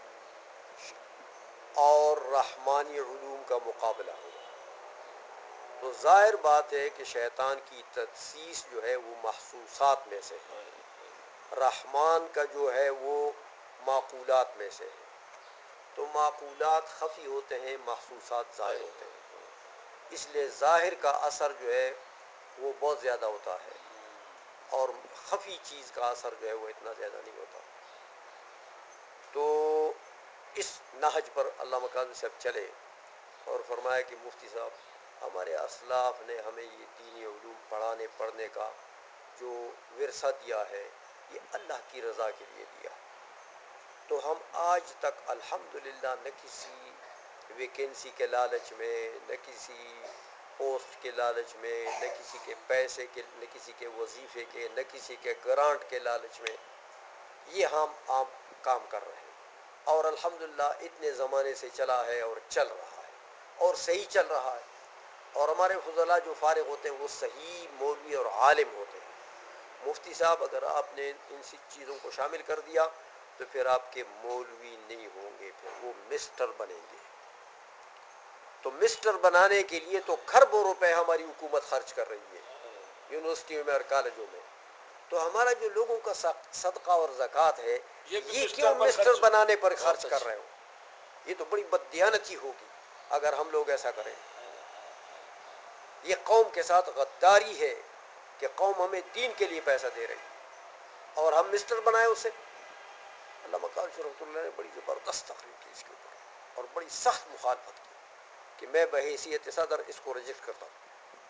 اور رحمانی علوم کا مقابلہ ہوگا، تو ظاہر بات ہے کہ شیطان کی تدسیس جو ہے وہ محسوسات میں سے ہے، رحمان کا جو ہے وہ معقولات میں سے ہے، تو معقولات خفی ہوتے ہیں، محسوسات ظاہر ہوتے ہیں، اس لیے ظاہر کا اثر جو ہے وہ بہت زیادہ ہوتا ہے اور خفی چیز کا اثر جو ہے وہ اتنا زیادہ نہیں ہوتا، تو اس نہج پر علامہ قاضی صاحب چلے اور فرمایا کہ مفتی صاحب ہمارے اسلاف نے ہمیں یہ دینی علوم پڑھانے پڑھنے کا جو ورثہ دیا ہے یہ اللہ کی رضا کے لیے دیا ہے، تو ہم آج تک الحمدللہ نہ کسی ویکینسی کے لالچ میں، نہ کسی پوسٹ کے لالچ میں، نہ کسی کے پیسے کے، نہ کسی کے وظیفے کے، نہ کسی کے گرانٹ کے لالچ میں یہ ہم عام کام کر رہے ہیں، اور الحمدللہ اتنے زمانے سے چلا ہے اور چل رہا ہے اور صحیح چل رہا ہے، اور ہمارے فضلاء جو فارغ ہوتے ہیں وہ صحیح مولوی اور عالم ہوتے ہیں، مفتی صاحب اگر آپ نے ان سی چیزوں کو شامل کر دیا تو پھر آپ کے مولوی نہیں ہوں گے، پھر وہ مسٹر بنیں گے، تو مسٹر بنانے کے لیے تو کھربوں روپے ہماری حکومت خرچ کر رہی ہے یونیورسٹیوں میں اور کالجوں میں، تو ہمارا جو لوگوں کا صدقہ اور زکوٰۃ ہے یہ کیوں مسٹر بنانے پر خرچ کر رہے ہو، یہ تو بڑی بددیانتی ہوگی اگر ہم لوگ ایسا کریں، یہ قوم کے ساتھ غداری ہے کہ قوم ہمیں دین کے لیے پیسہ دے رہی اور ہم مسٹر بنائے اسے. علامہ قادری رحمۃ اللہ نے بڑی زبردست تقریر کی اس کے اوپر اور بڑی سخت مخالفت کی کہ میں بحیثیت صدر اس کو ریجیکٹ کرتا ہوں.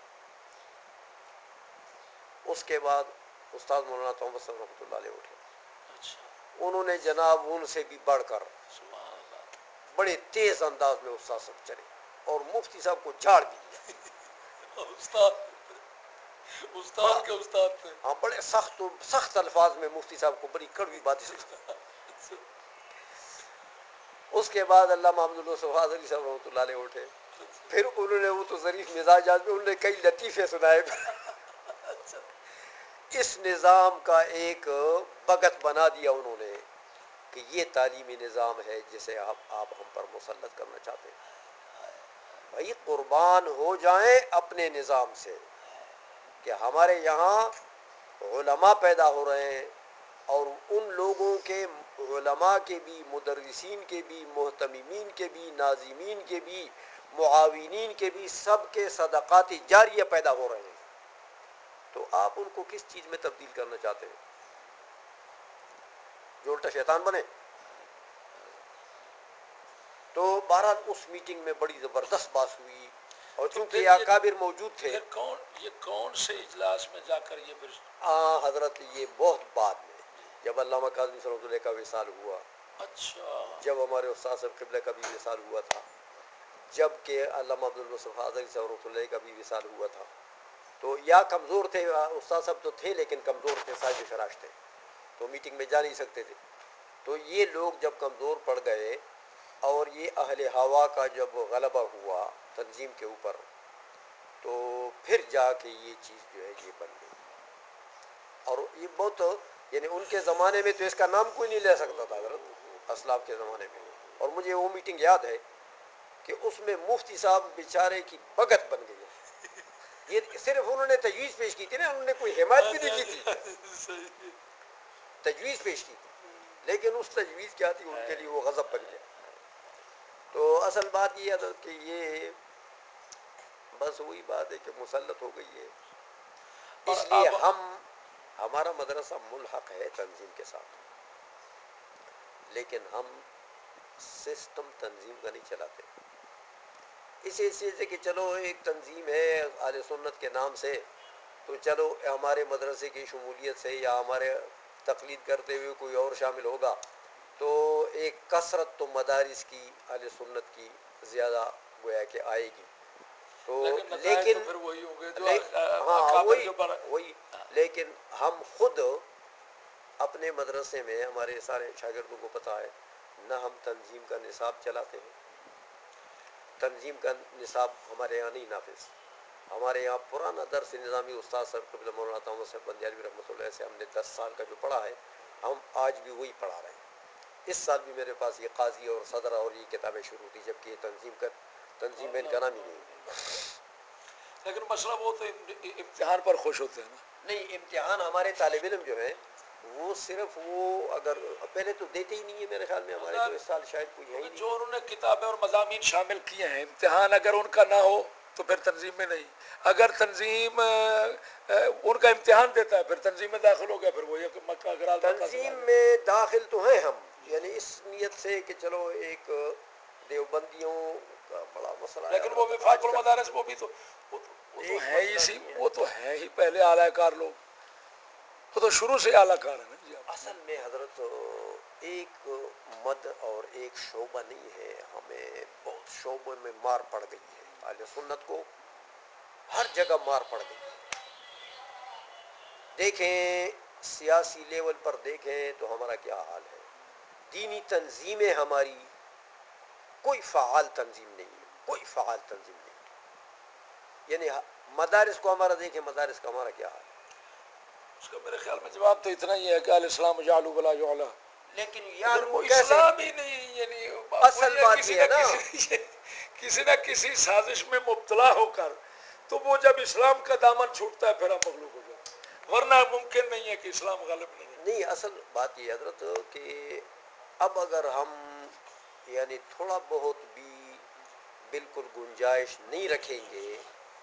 اس کے بعد استاد مولانا تومس صاحب رحمۃ اللہ علیہ اٹھے. اچھا انہوں نے جناب ان سے بھی بڑھ کر سبحان اللہ. بڑے تیز انداز میں استاد صاحب چلے اور مفتی صاحب کو جھاڑ بھی دیا. استاد استاد کے استاد تھے. ہاں بڑے سخت سخت الفاظ میں مفتی صاحب کو بڑی کڑوی باتیں سنا. اس کے بعد علامہ محمد الصفحات علی صاحب رحمۃ اللہ علیہ اٹھے. پھر انہوں نے وہ تو ظریف مزاج آدمی انہوں نے کئی لطیفے سنائے. اس نظام کا ایک بگت بنا دیا انہوں نے کہ یہ تعلیمی نظام ہے جسے آپ آپ ہم پر مسلط کرنا چاہتے ہیں. بھائی قربان ہو جائیں اپنے نظام سے کہ ہمارے یہاں علماء پیدا ہو رہے ہیں اور ان لوگوں کے علماء کے بھی مدرسین کے بھی محتممین کے بھی ناظمین کے بھی معاونین کے بھی سب کے صدقات جاریہ پیدا ہو رہے ہیں. تو آپ ان کو کس چیز میں تبدیل کرنا چاہتے ہیں جو الٹا شیطان بنے. تو بہرحال اس میٹنگ میں بڑی زبردست بات ہوئی اور چونکہ اکابر موجود تھے. پھر کون یہ کون سے اجلاس میں جا کر یہ پھر آ حضرت یہ بہت بعد میں جب علامہ کاظمی رحمۃ اللہ کا وصال ہوا. اچھا جب ہمارے استاد صاحب قبلہ کا بھی وصال ہوا تھا. جب کہ علامہ عبدالمصطفیٰ صاحب رحمۃ اللہ کا بھی وصال ہوا تھا. تو یا کمزور تھے استاد صاحب تو تھے لیکن کمزور تھے صاحب فراش تھے تو میٹنگ میں جا نہیں سکتے تھے. تو یہ لوگ جب کمزور پڑ گئے اور یہ اہل ہوا کا جب غلبہ ہوا تنظیم کے اوپر تو پھر جا کے یہ چیز جو ہے یہ بن گئی. اور یہ بہت یعنی ان کے زمانے میں تو اس کا نام کوئی نہیں لے سکتا تھا حضرت اسلاف کے زمانے میں. اور مجھے وہ میٹنگ یاد ہے کہ اس میں مفتی صاحب بیچارے کی بگت بن گئی. یہ صرف انہوں نے تجویز پیش کی تھی نا انہوں نے کوئی حمایت بھی نہیں کی تھی. تجویز پیش کی تھی لیکن اس تجویز کیا تھی ان کے لیے وہ غضب بن گیا. تو اصل بات یہ ہے کہ یہ بس وہی بات ہے کہ مسلط ہو گئی ہے. اور اس لیے اب ہم ہمارا مدرسہ ملحق ہے تنظیم کے ساتھ لیکن ہم سسٹم تنظیم کا نہیں چلاتے. اسی چیز سے کہ چلو ایک تنظیم ہے اہل سنت کے نام سے تو چلو ہمارے مدرسے کی شمولیت سے یا ہمارے تقلید کرتے ہوئے کوئی اور شامل ہوگا تو ایک کثرت تو مدارس کی اہل سنت کی زیادہ گویا کہ آئے گی. تو لیکن نتائج تو لیکن پھر وہی ہوں گے جو لے ہاں اکابر وہی جو بڑا. وہی لیکن ہم خود اپنے مدرسے میں ہمارے سارے شاگردوں کو پتہ ہے نہ ہم تنظیم کا نصاب چلاتے ہیں. تنظیم کا نصاب ہمارے یہاں نہیں نافذ. ہمارے یہاں پرانا درس نظامی استاد صاحب قبلہ مولانا طاہر صاحب بندیالوی رحمۃ اللہ سے ہم نے دس سال کا جو پڑھا ہے ہم آج بھی وہی پڑھا رہے ہیں. اس سال بھی میرے پاس یہ قاضی اور صدر اور یہ کتابیں شروع تھی جبکہ یہ تنظیم کا تنظیم میں ان کا نام ہی نہیں. لیکن مسئلہ وہ تو امتحان پر خوش ہوتے ہیں نا. نہیں امتحان ہمارے طالب علم جو ہیں وہ صرف وہ اگر پہلے تو دیتے ہی نہیں ہے میرے خیال میں ہمارے تو اس سال شاید کوئی ہے ہی نہیں. جو انہوں نے کتابیں اور مضامین شامل کیے ہیں امتحان اگر ان کا نہ ہو تو پھر تنظیم میں نہیں. اگر تنظیم ان کا امتحان دیتا ہے پھر تنظیم میں داخل ہو گیا پھر وہ تنظیم میں داخل تو ہیں ہم یعنی اس نیت سے کہ چلو ایک دیوبندیوں کا بڑا مسئلہ ہے. لیکن وہ وفاق المدارس وہ بھی تو وہ تو ہے ہی سی وہ تو ہے ہی پہلے اعلی کار لوگ وہ تو شروع سے اعلی کار ہے نا جی. اصل میں حضرت ایک مد اور ایک شعبہ نہیں ہے ہمیں بہت شعبوں میں مار پڑ گئی ہے. اہل سنت کو ہر جگہ مار پڑ گئی. دیکھیں سیاسی لیول پر دیکھیں تو ہمارا کیا حال ہے. دینی تنظیمیں ہماری کوئی فعال تنظیم نہیں ہے کوئی فعال تنظیم نہیں. یعنی مدارس کو ہمارا دیکھیں مدارس کا ہمارا کیا حال ہے. اس کا میرے خیال میں جواب تو اتنا ہی ہے کہ علیہ السلام جعلوا ولا جعلا لیکن لیکن یعلو وہ کیسے اسلام ہی نہیں یعنی اصل وہی ہے بات کسی یہ نہ ہے نا کسی کسی نہ کسی سازش میں مبتلا ہو کر تو وہ جب اسلام کا دامن چھوٹتا ہے پھر ہم مغلوب ہو جاتے ہیں ورنہ ممکن نہیں ہے کہ اسلام غالب نہیں ہے. نہیں اصل بات یہ حضرت کہ اب اگر ہم یعنی تھوڑا بہت بھی بالکل گنجائش نہیں رکھیں گے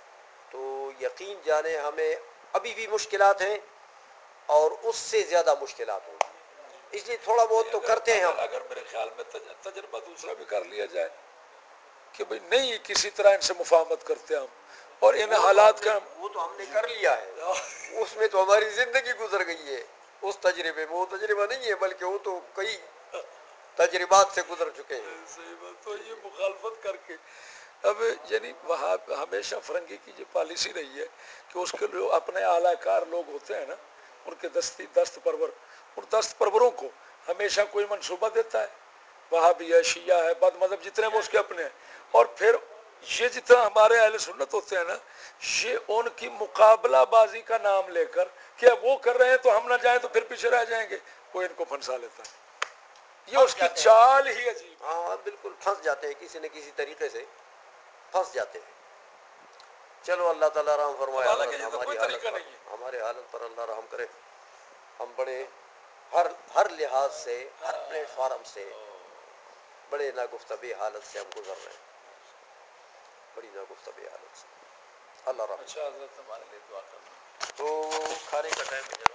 تو یقین جانے ہمیں ابھی بھی مشکلات ہیں اور اس سے زیادہ مشکلات ہوں گی، اس لیے تھوڑا بہت تو کرتے ہیں ہم. اگر میرے خیال میں تجربہ دوسرا بھی کر لیا جائے کہ بھئی نہیں کسی طرح ان سے مفاہمت کرتے ہم، اور ان حالات کا وہ تو ہم نے کر لیا ہے، اس میں تو ہماری زندگی گزر گئی ہے اس تجربے میں. وہ تجربہ نہیں ہے بلکہ وہ تو کئی تجربات سے گزر چکے ہیں. صحیح بات. تو یہ مخالفت کر کے اب یعنی وہاں ہمیشہ فرنگی کی یہ پالیسی رہی ہے کہ اس کے جو اپنے اعلی کار لوگ ہوتے ہیں نا، ان کے دستی دست پرور، ان دست پروروں کو ہمیشہ کوئی منصوبہ دیتا ہے، وہاں بھی ہے، شیعہ ہے، بد مذہب جتنے وہ اس کے اپنے ہیں، اور پھر یہ جتنا ہمارے اہل سنت ہوتے ہیں نا، یہ ان کی مقابلہ بازی کا نام لے کر کہ وہ کر رہے ہیں تو ہم نہ جائیں تو پھر پیچھے رہ جائیں گے، وہ ان کو پھنسا لیتا ہے. یہ اس کی چال ہی عجیب. ہاں بالکل پھنس جاتے ہیں، کسی نہ کسی طریقے سے پھنس جاتے ہیں. چلو اللہ تعالیٰ رحم فرمائے. ہماری حالت پر ہمارے حالت پر اللہ رحم کرے. ہم بڑے ہر ہر لحاظ سے، ہر پلیٹ فارم سے بڑے ناگفتبی حالت سے ہم گزر رہے ہیں، بڑی ناگفتبی حالت سے. اللہ رحم. اچھا حضرت ہمارے لیے دعا کرنا. تو کھانے کا ٹائم